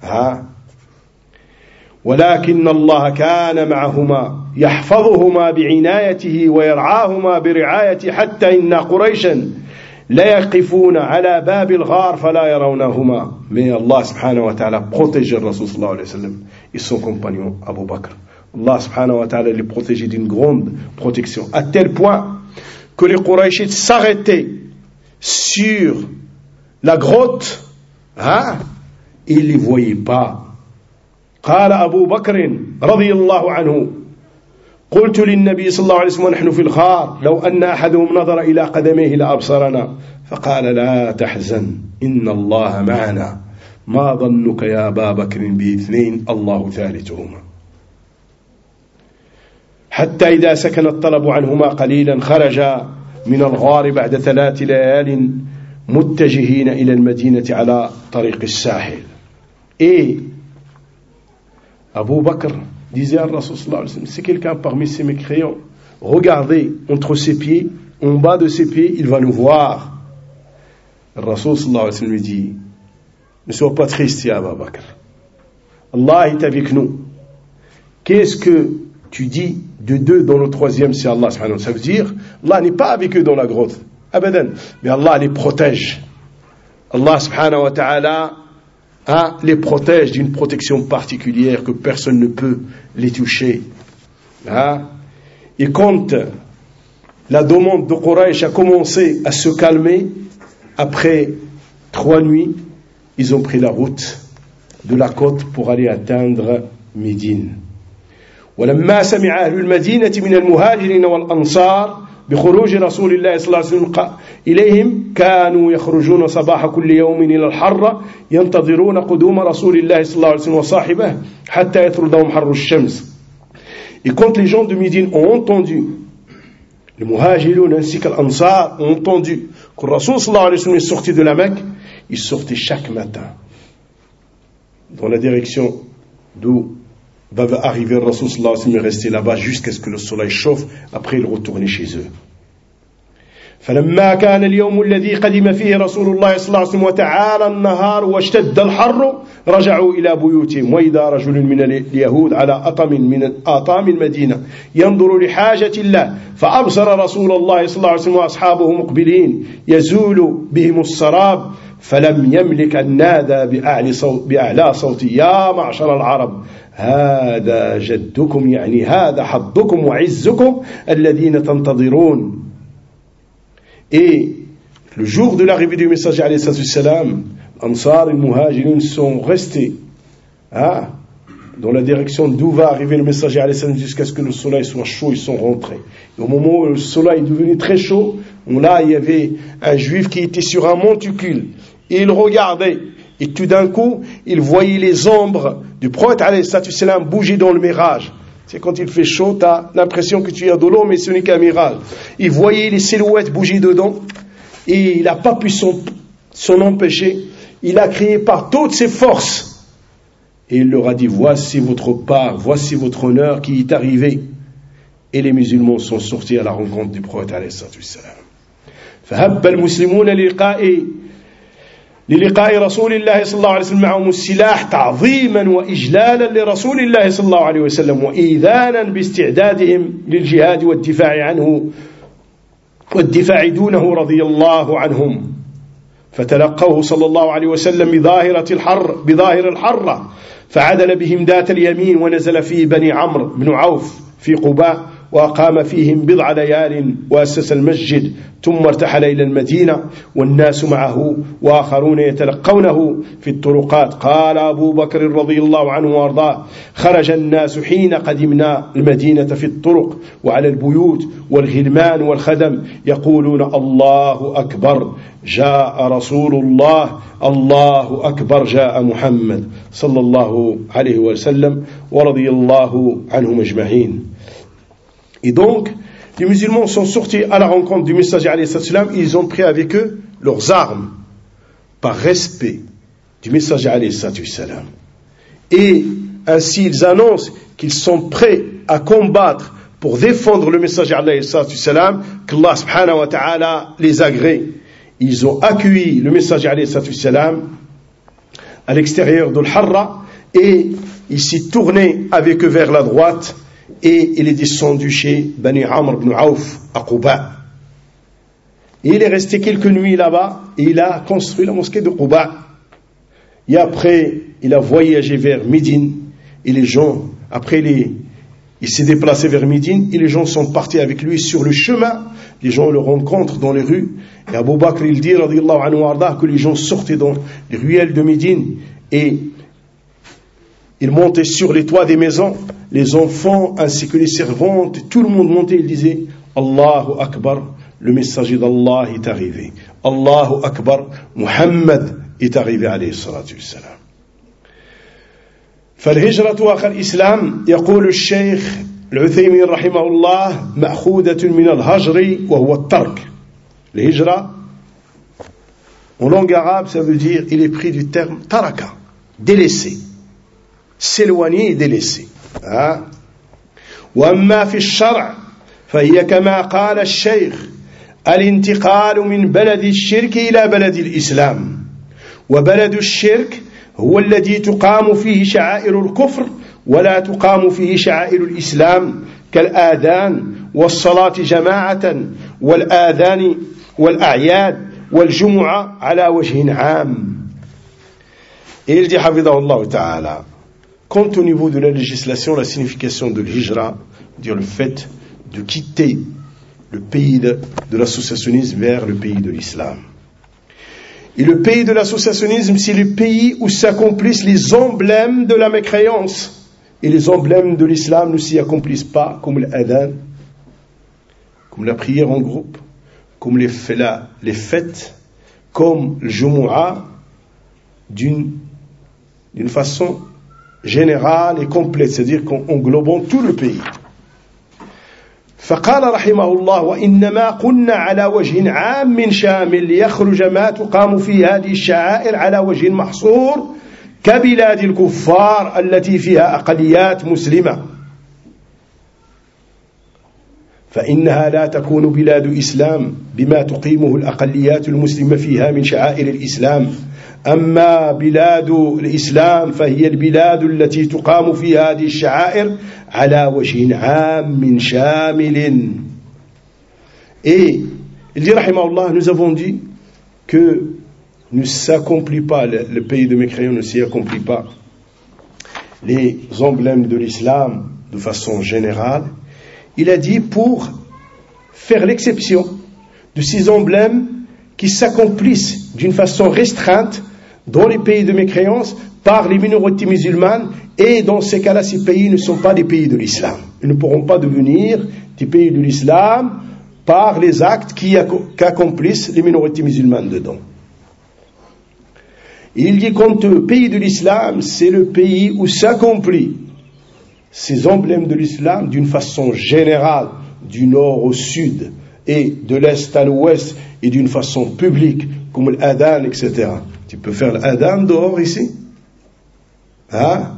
ولكن الله كان معهما يحفظهما بعنايته ويرعاهما برعايته حتى إن قريشا لا يقفون على باب الغار فلا يرونهما. Mais Allah subhanahu wa ta'ala protégeait le Rasul sallallahu alayhi wa sallam et son compagnon Abu Bakr. Allah subhanahu wa ta'ala les protégeait d'une grande protection, à tel point que les Qurayshites s'arrêtaient sur la grotte, ils ne les voyaient pas. قال أبو بكر رضي الله عنه قلت للنبي صلى الله عليه وسلم ونحن في الغار لو أن أحدهم نظر إلى قدميه لأبصرنا فقال لا تحزن إن الله معنا ما ظنك يا أبا بكر باثنين الله ثالثهما. حتى إذا سكن الطلب عنهما قليلا خرجا من الغار بعد 3 ليال متجهين إلى المدينة على طريق الساحل. Et Abu Bakr disait à Rasul sallallahu alayhi wa sallam, si quelqu'un parmi ces mécréants, regardez entre ses pieds, en bas de ses pieds, il va nous voir. Rasul sallallahu alayhi wa sallam lui dit, ne sois pas triste, ya Abu Bakr. Allah est avec nous. Qu'est-ce que tu dis de 2 dans le 3e, c'est Allah subhanahu wa ta'ala. Ça veut dire, Allah n'est pas avec eux dans la grotte. Abadan. Mais Allah les protège. Allah subhanahu wa ta'ala les protège d'une protection particulière que personne ne peut les toucher. Et quand la demande de Quraysh a commencé à se calmer, après 3 nuits, ils ont pris la route de la côte pour aller atteindre Médine. ولما سمع أهل المدينة من المهاجرين والأنصار بخروج رسول الله صلى الله عليه وسلم إليهم كانوا يخرجون صباح كل يوم إلى الحرة ينتظرون قدوم رسول الله صلى الله عليه وسلم وصاحبه حتى يطردهم حر الشمس. Et quand les gens de Médine ont entendu, les muhajiroun ainsi que l'Ansar ont entendu que Rasul sallallahu alayhi wa sallam est sorti de la Mecque, ils sortaient chaque matin dans la direction d'où va arriver le Rasul sallallahu alayhi wa sallam et rester là-bas jusqu'à ce que le soleil chauffe. Après, ils retournaient chez eux. فلما كان اليوم الذي قدم فيه رسول الله صلى الله عليه وسلم وتعالى النهار واشتد الحر رجعوا إلى بيوتهم وإذا رجل من اليهود على أطم من آطام المدينة ينظر لحاجة الله فأبصر رسول الله صلى الله عليه وسلم وأصحابه مقبلين يزول بهم السراب فلم يملك أن نادى بأعلى صوت يا معشر العرب هذا جدكم يعني هذا حظكم وعزكم الذين تنتظرون. Et le jour de l'arrivée du messager alayhi salam, Ansar et Muhajirin sont restés dans la direction d'où va arriver le messager alayhi salam jusqu'à ce que le soleil soit chaud, ils sont rentrés. Et au moment où le soleil est devenu très chaud, là il y avait un juif qui était sur un monticule et il regardait et tout d'un coup il voyait les ombres du prophète alayhi salam bouger dans le mirage. C'est quand il fait chaud, tu as l'impression que tu es de l'eau, mais ce n'est qu'un mirage. Il voyait les silhouettes bouger dedans, et il n'a pas pu s'en empêcher. Il a crié par toutes ses forces. Et il leur a dit, voici votre part, voici votre honneur qui est arrivé. Et les musulmans sont sortis à la rencontre du prophète alayhi salam. فهب المسلمون للقاء رسول الله صلى الله عليه وسلم معهم السلاح تعظيما وإجلالا لرسول الله صلى الله عليه وسلم وإيذانا باستعدادهم للجهاد والدفاع عنه والدفاع دونه رضي الله عنهم فتلقوه صلى الله عليه وسلم بظاهر الحرة فعدل بهم ذات اليمين ونزل في بني عمرو بن عوف في قباء وأقام فيهم بضع ليال وأسس المسجد ثم ارتحل إلى المدينة والناس معه وآخرون يتلقونه في الطرقات. قال أبو بكر رضي الله عنه وأرضاه خرج الناس حين قدمنا المدينة في الطرق وعلى البيوت والغلمان والخدم يقولون الله أكبر جاء رسول الله الله أكبر جاء محمد صلى الله عليه وسلم ورضي الله عنهم أجمعين. Et donc, les musulmans sont sortis à la rencontre du messager alayhi salam, ils ont pris avec eux leurs armes, par respect du messager alayhi salam. Et ainsi ils annoncent qu'ils sont prêts à combattre pour défendre le messager alayhi salam, qu'Allah subhanahu wa ta'ala les agrée. Ils ont accueilli le messager alayhi salam à l'extérieur de l'Harra et il s'est tourné avec eux vers la droite. Et il est descendu chez Bani Amr ibn Auf à Quba. Et il est resté quelques nuits là-bas et il a construit la mosquée de Quba. Et après, il a voyagé vers Médine et les gens, il s'est déplacé vers Médine et les gens sont partis avec lui sur le chemin. Les gens le rencontrent dans les rues. Et Abu Bakr, il dit, radiyallahu anhu warda, que les gens sortaient dans les ruelles de Médine et ils montaient sur les toits des maisons, les enfants ainsi que les servantes, tout le monde montait, il disait Allahu Akbar, le messager d'Allah est arrivé. Allahu Akbar, Muhammad est arrivé alayhi salatu wassalam. فالهجرة أخ الإسلام يقول الشيخ العثيمين رحمه الله مأخوذة من الهجر وهو الترك. الهجرة en langue arabe ça veut dire il est pris du terme taraka, délaissé. s'éloigner et délaisser. وأما في الشرع فهي كما قال الشيخ الانتقال من بلد الشرك إلى بلد الإسلام وبلد الشرك هو الذي تقام فيه شعائر الكفر ولا تقام فيه شعائر الإسلام كالآذان والصلاة جماعة والآذان والأعياد والجمعة على وجه عام. Et il dit حفظه الله تعالى, compte au niveau de la législation, la signification de l'hijra, dire le fait de quitter le pays de l'associationnisme vers le pays de l'islam. Et le pays de l'associationnisme, c'est le pays où s'accomplissent les emblèmes de la mécréance. Et les emblèmes de l'islam ne s'y accomplissent pas, comme l'adhan, comme la prière en groupe, comme les fêtes, comme le jumu'ah, d'une façon générale et complète, c'est-à-dire qu'en englobant tout le pays. فقال رحمه الله وإنما قلنا على وجه عام شامل ليخرج ما تقام في هذه الشعائر على وجه محصور كبلاد الكفار التي فيها أقليات مسلمة. فإنها لا تكون بلاد إسلام بما تقيمه الأقليات المسلمة فيها من شعائر الإسلام أما بلاد الإسلام فهي البلاد التي تقام فيها هذه الشعائر على وجه عام شامل. Et il dit rahimahullah, nous avons dit que ne s'accomplit pas, le pays de mécréants ne s'y accomplit pas les emblèmes de l'islam de façon générale. Il a dit pour faire l'exception de ces emblèmes qui s'accomplissent d'une façon restreinte dans les pays de mécréance par les minorités musulmanes, et dans ces cas-là, ces pays ne sont pas des pays de l'islam. Ils ne pourront pas devenir des pays de l'islam par les actes qu'accomplissent les minorités musulmanes dedans. Il dit quant au pays de l'islam, c'est le pays où s'accomplissent ces emblèmes de l'islam d'une façon générale, du nord au sud et de l'est à l'ouest, et d'une façon publique, comme l'adhan, etc. Tu peux faire l'adhan dehors ici? Hein?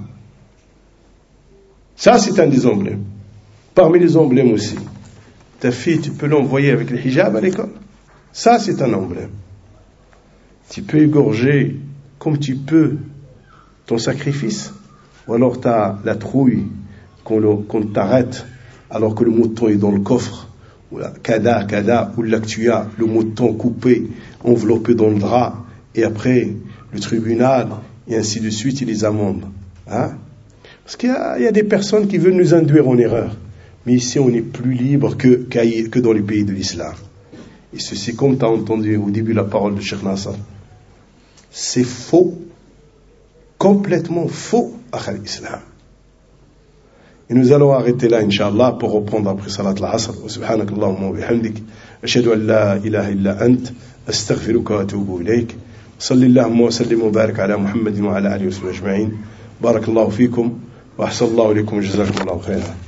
Ça, c'est un des emblèmes. Parmi les emblèmes aussi, ta fille, tu peux l'envoyer avec le hijab à l'école. Ça, c'est un emblème. Tu peux égorger comme tu peux ton sacrifice, ou alors tu as la trouille qu'on t'arrête alors que le mouton est dans le coffre, ou la kada, ou là que tu as le mouton coupé, enveloppé dans le drap, et après le tribunal, et ainsi de suite, et les amendes. Hein? Parce qu'il y a des personnes qui veulent nous induire en erreur. Mais ici, on est plus libre que dans les pays de l'islam. Et ceci, comme tu as entendu au début la parole de Cheikh Nasser, c'est faux, complètement faux, akhal islam. Et nous allons arrêter là, Inch'Allah, pour reprendre après Salat al-Asr. Subhanak Allahumma wa bihamdik. Ashhadu an la ilaha illa ant. Astaghfiruka wa atubu ilayk. Sallallahu wa sallim wa barik ala Muhammadin wa ala alihi wa sallam ajma'in. Barakallahu fikum. Wa ahsanallahu ilaykum. Jazakumullahu khairan.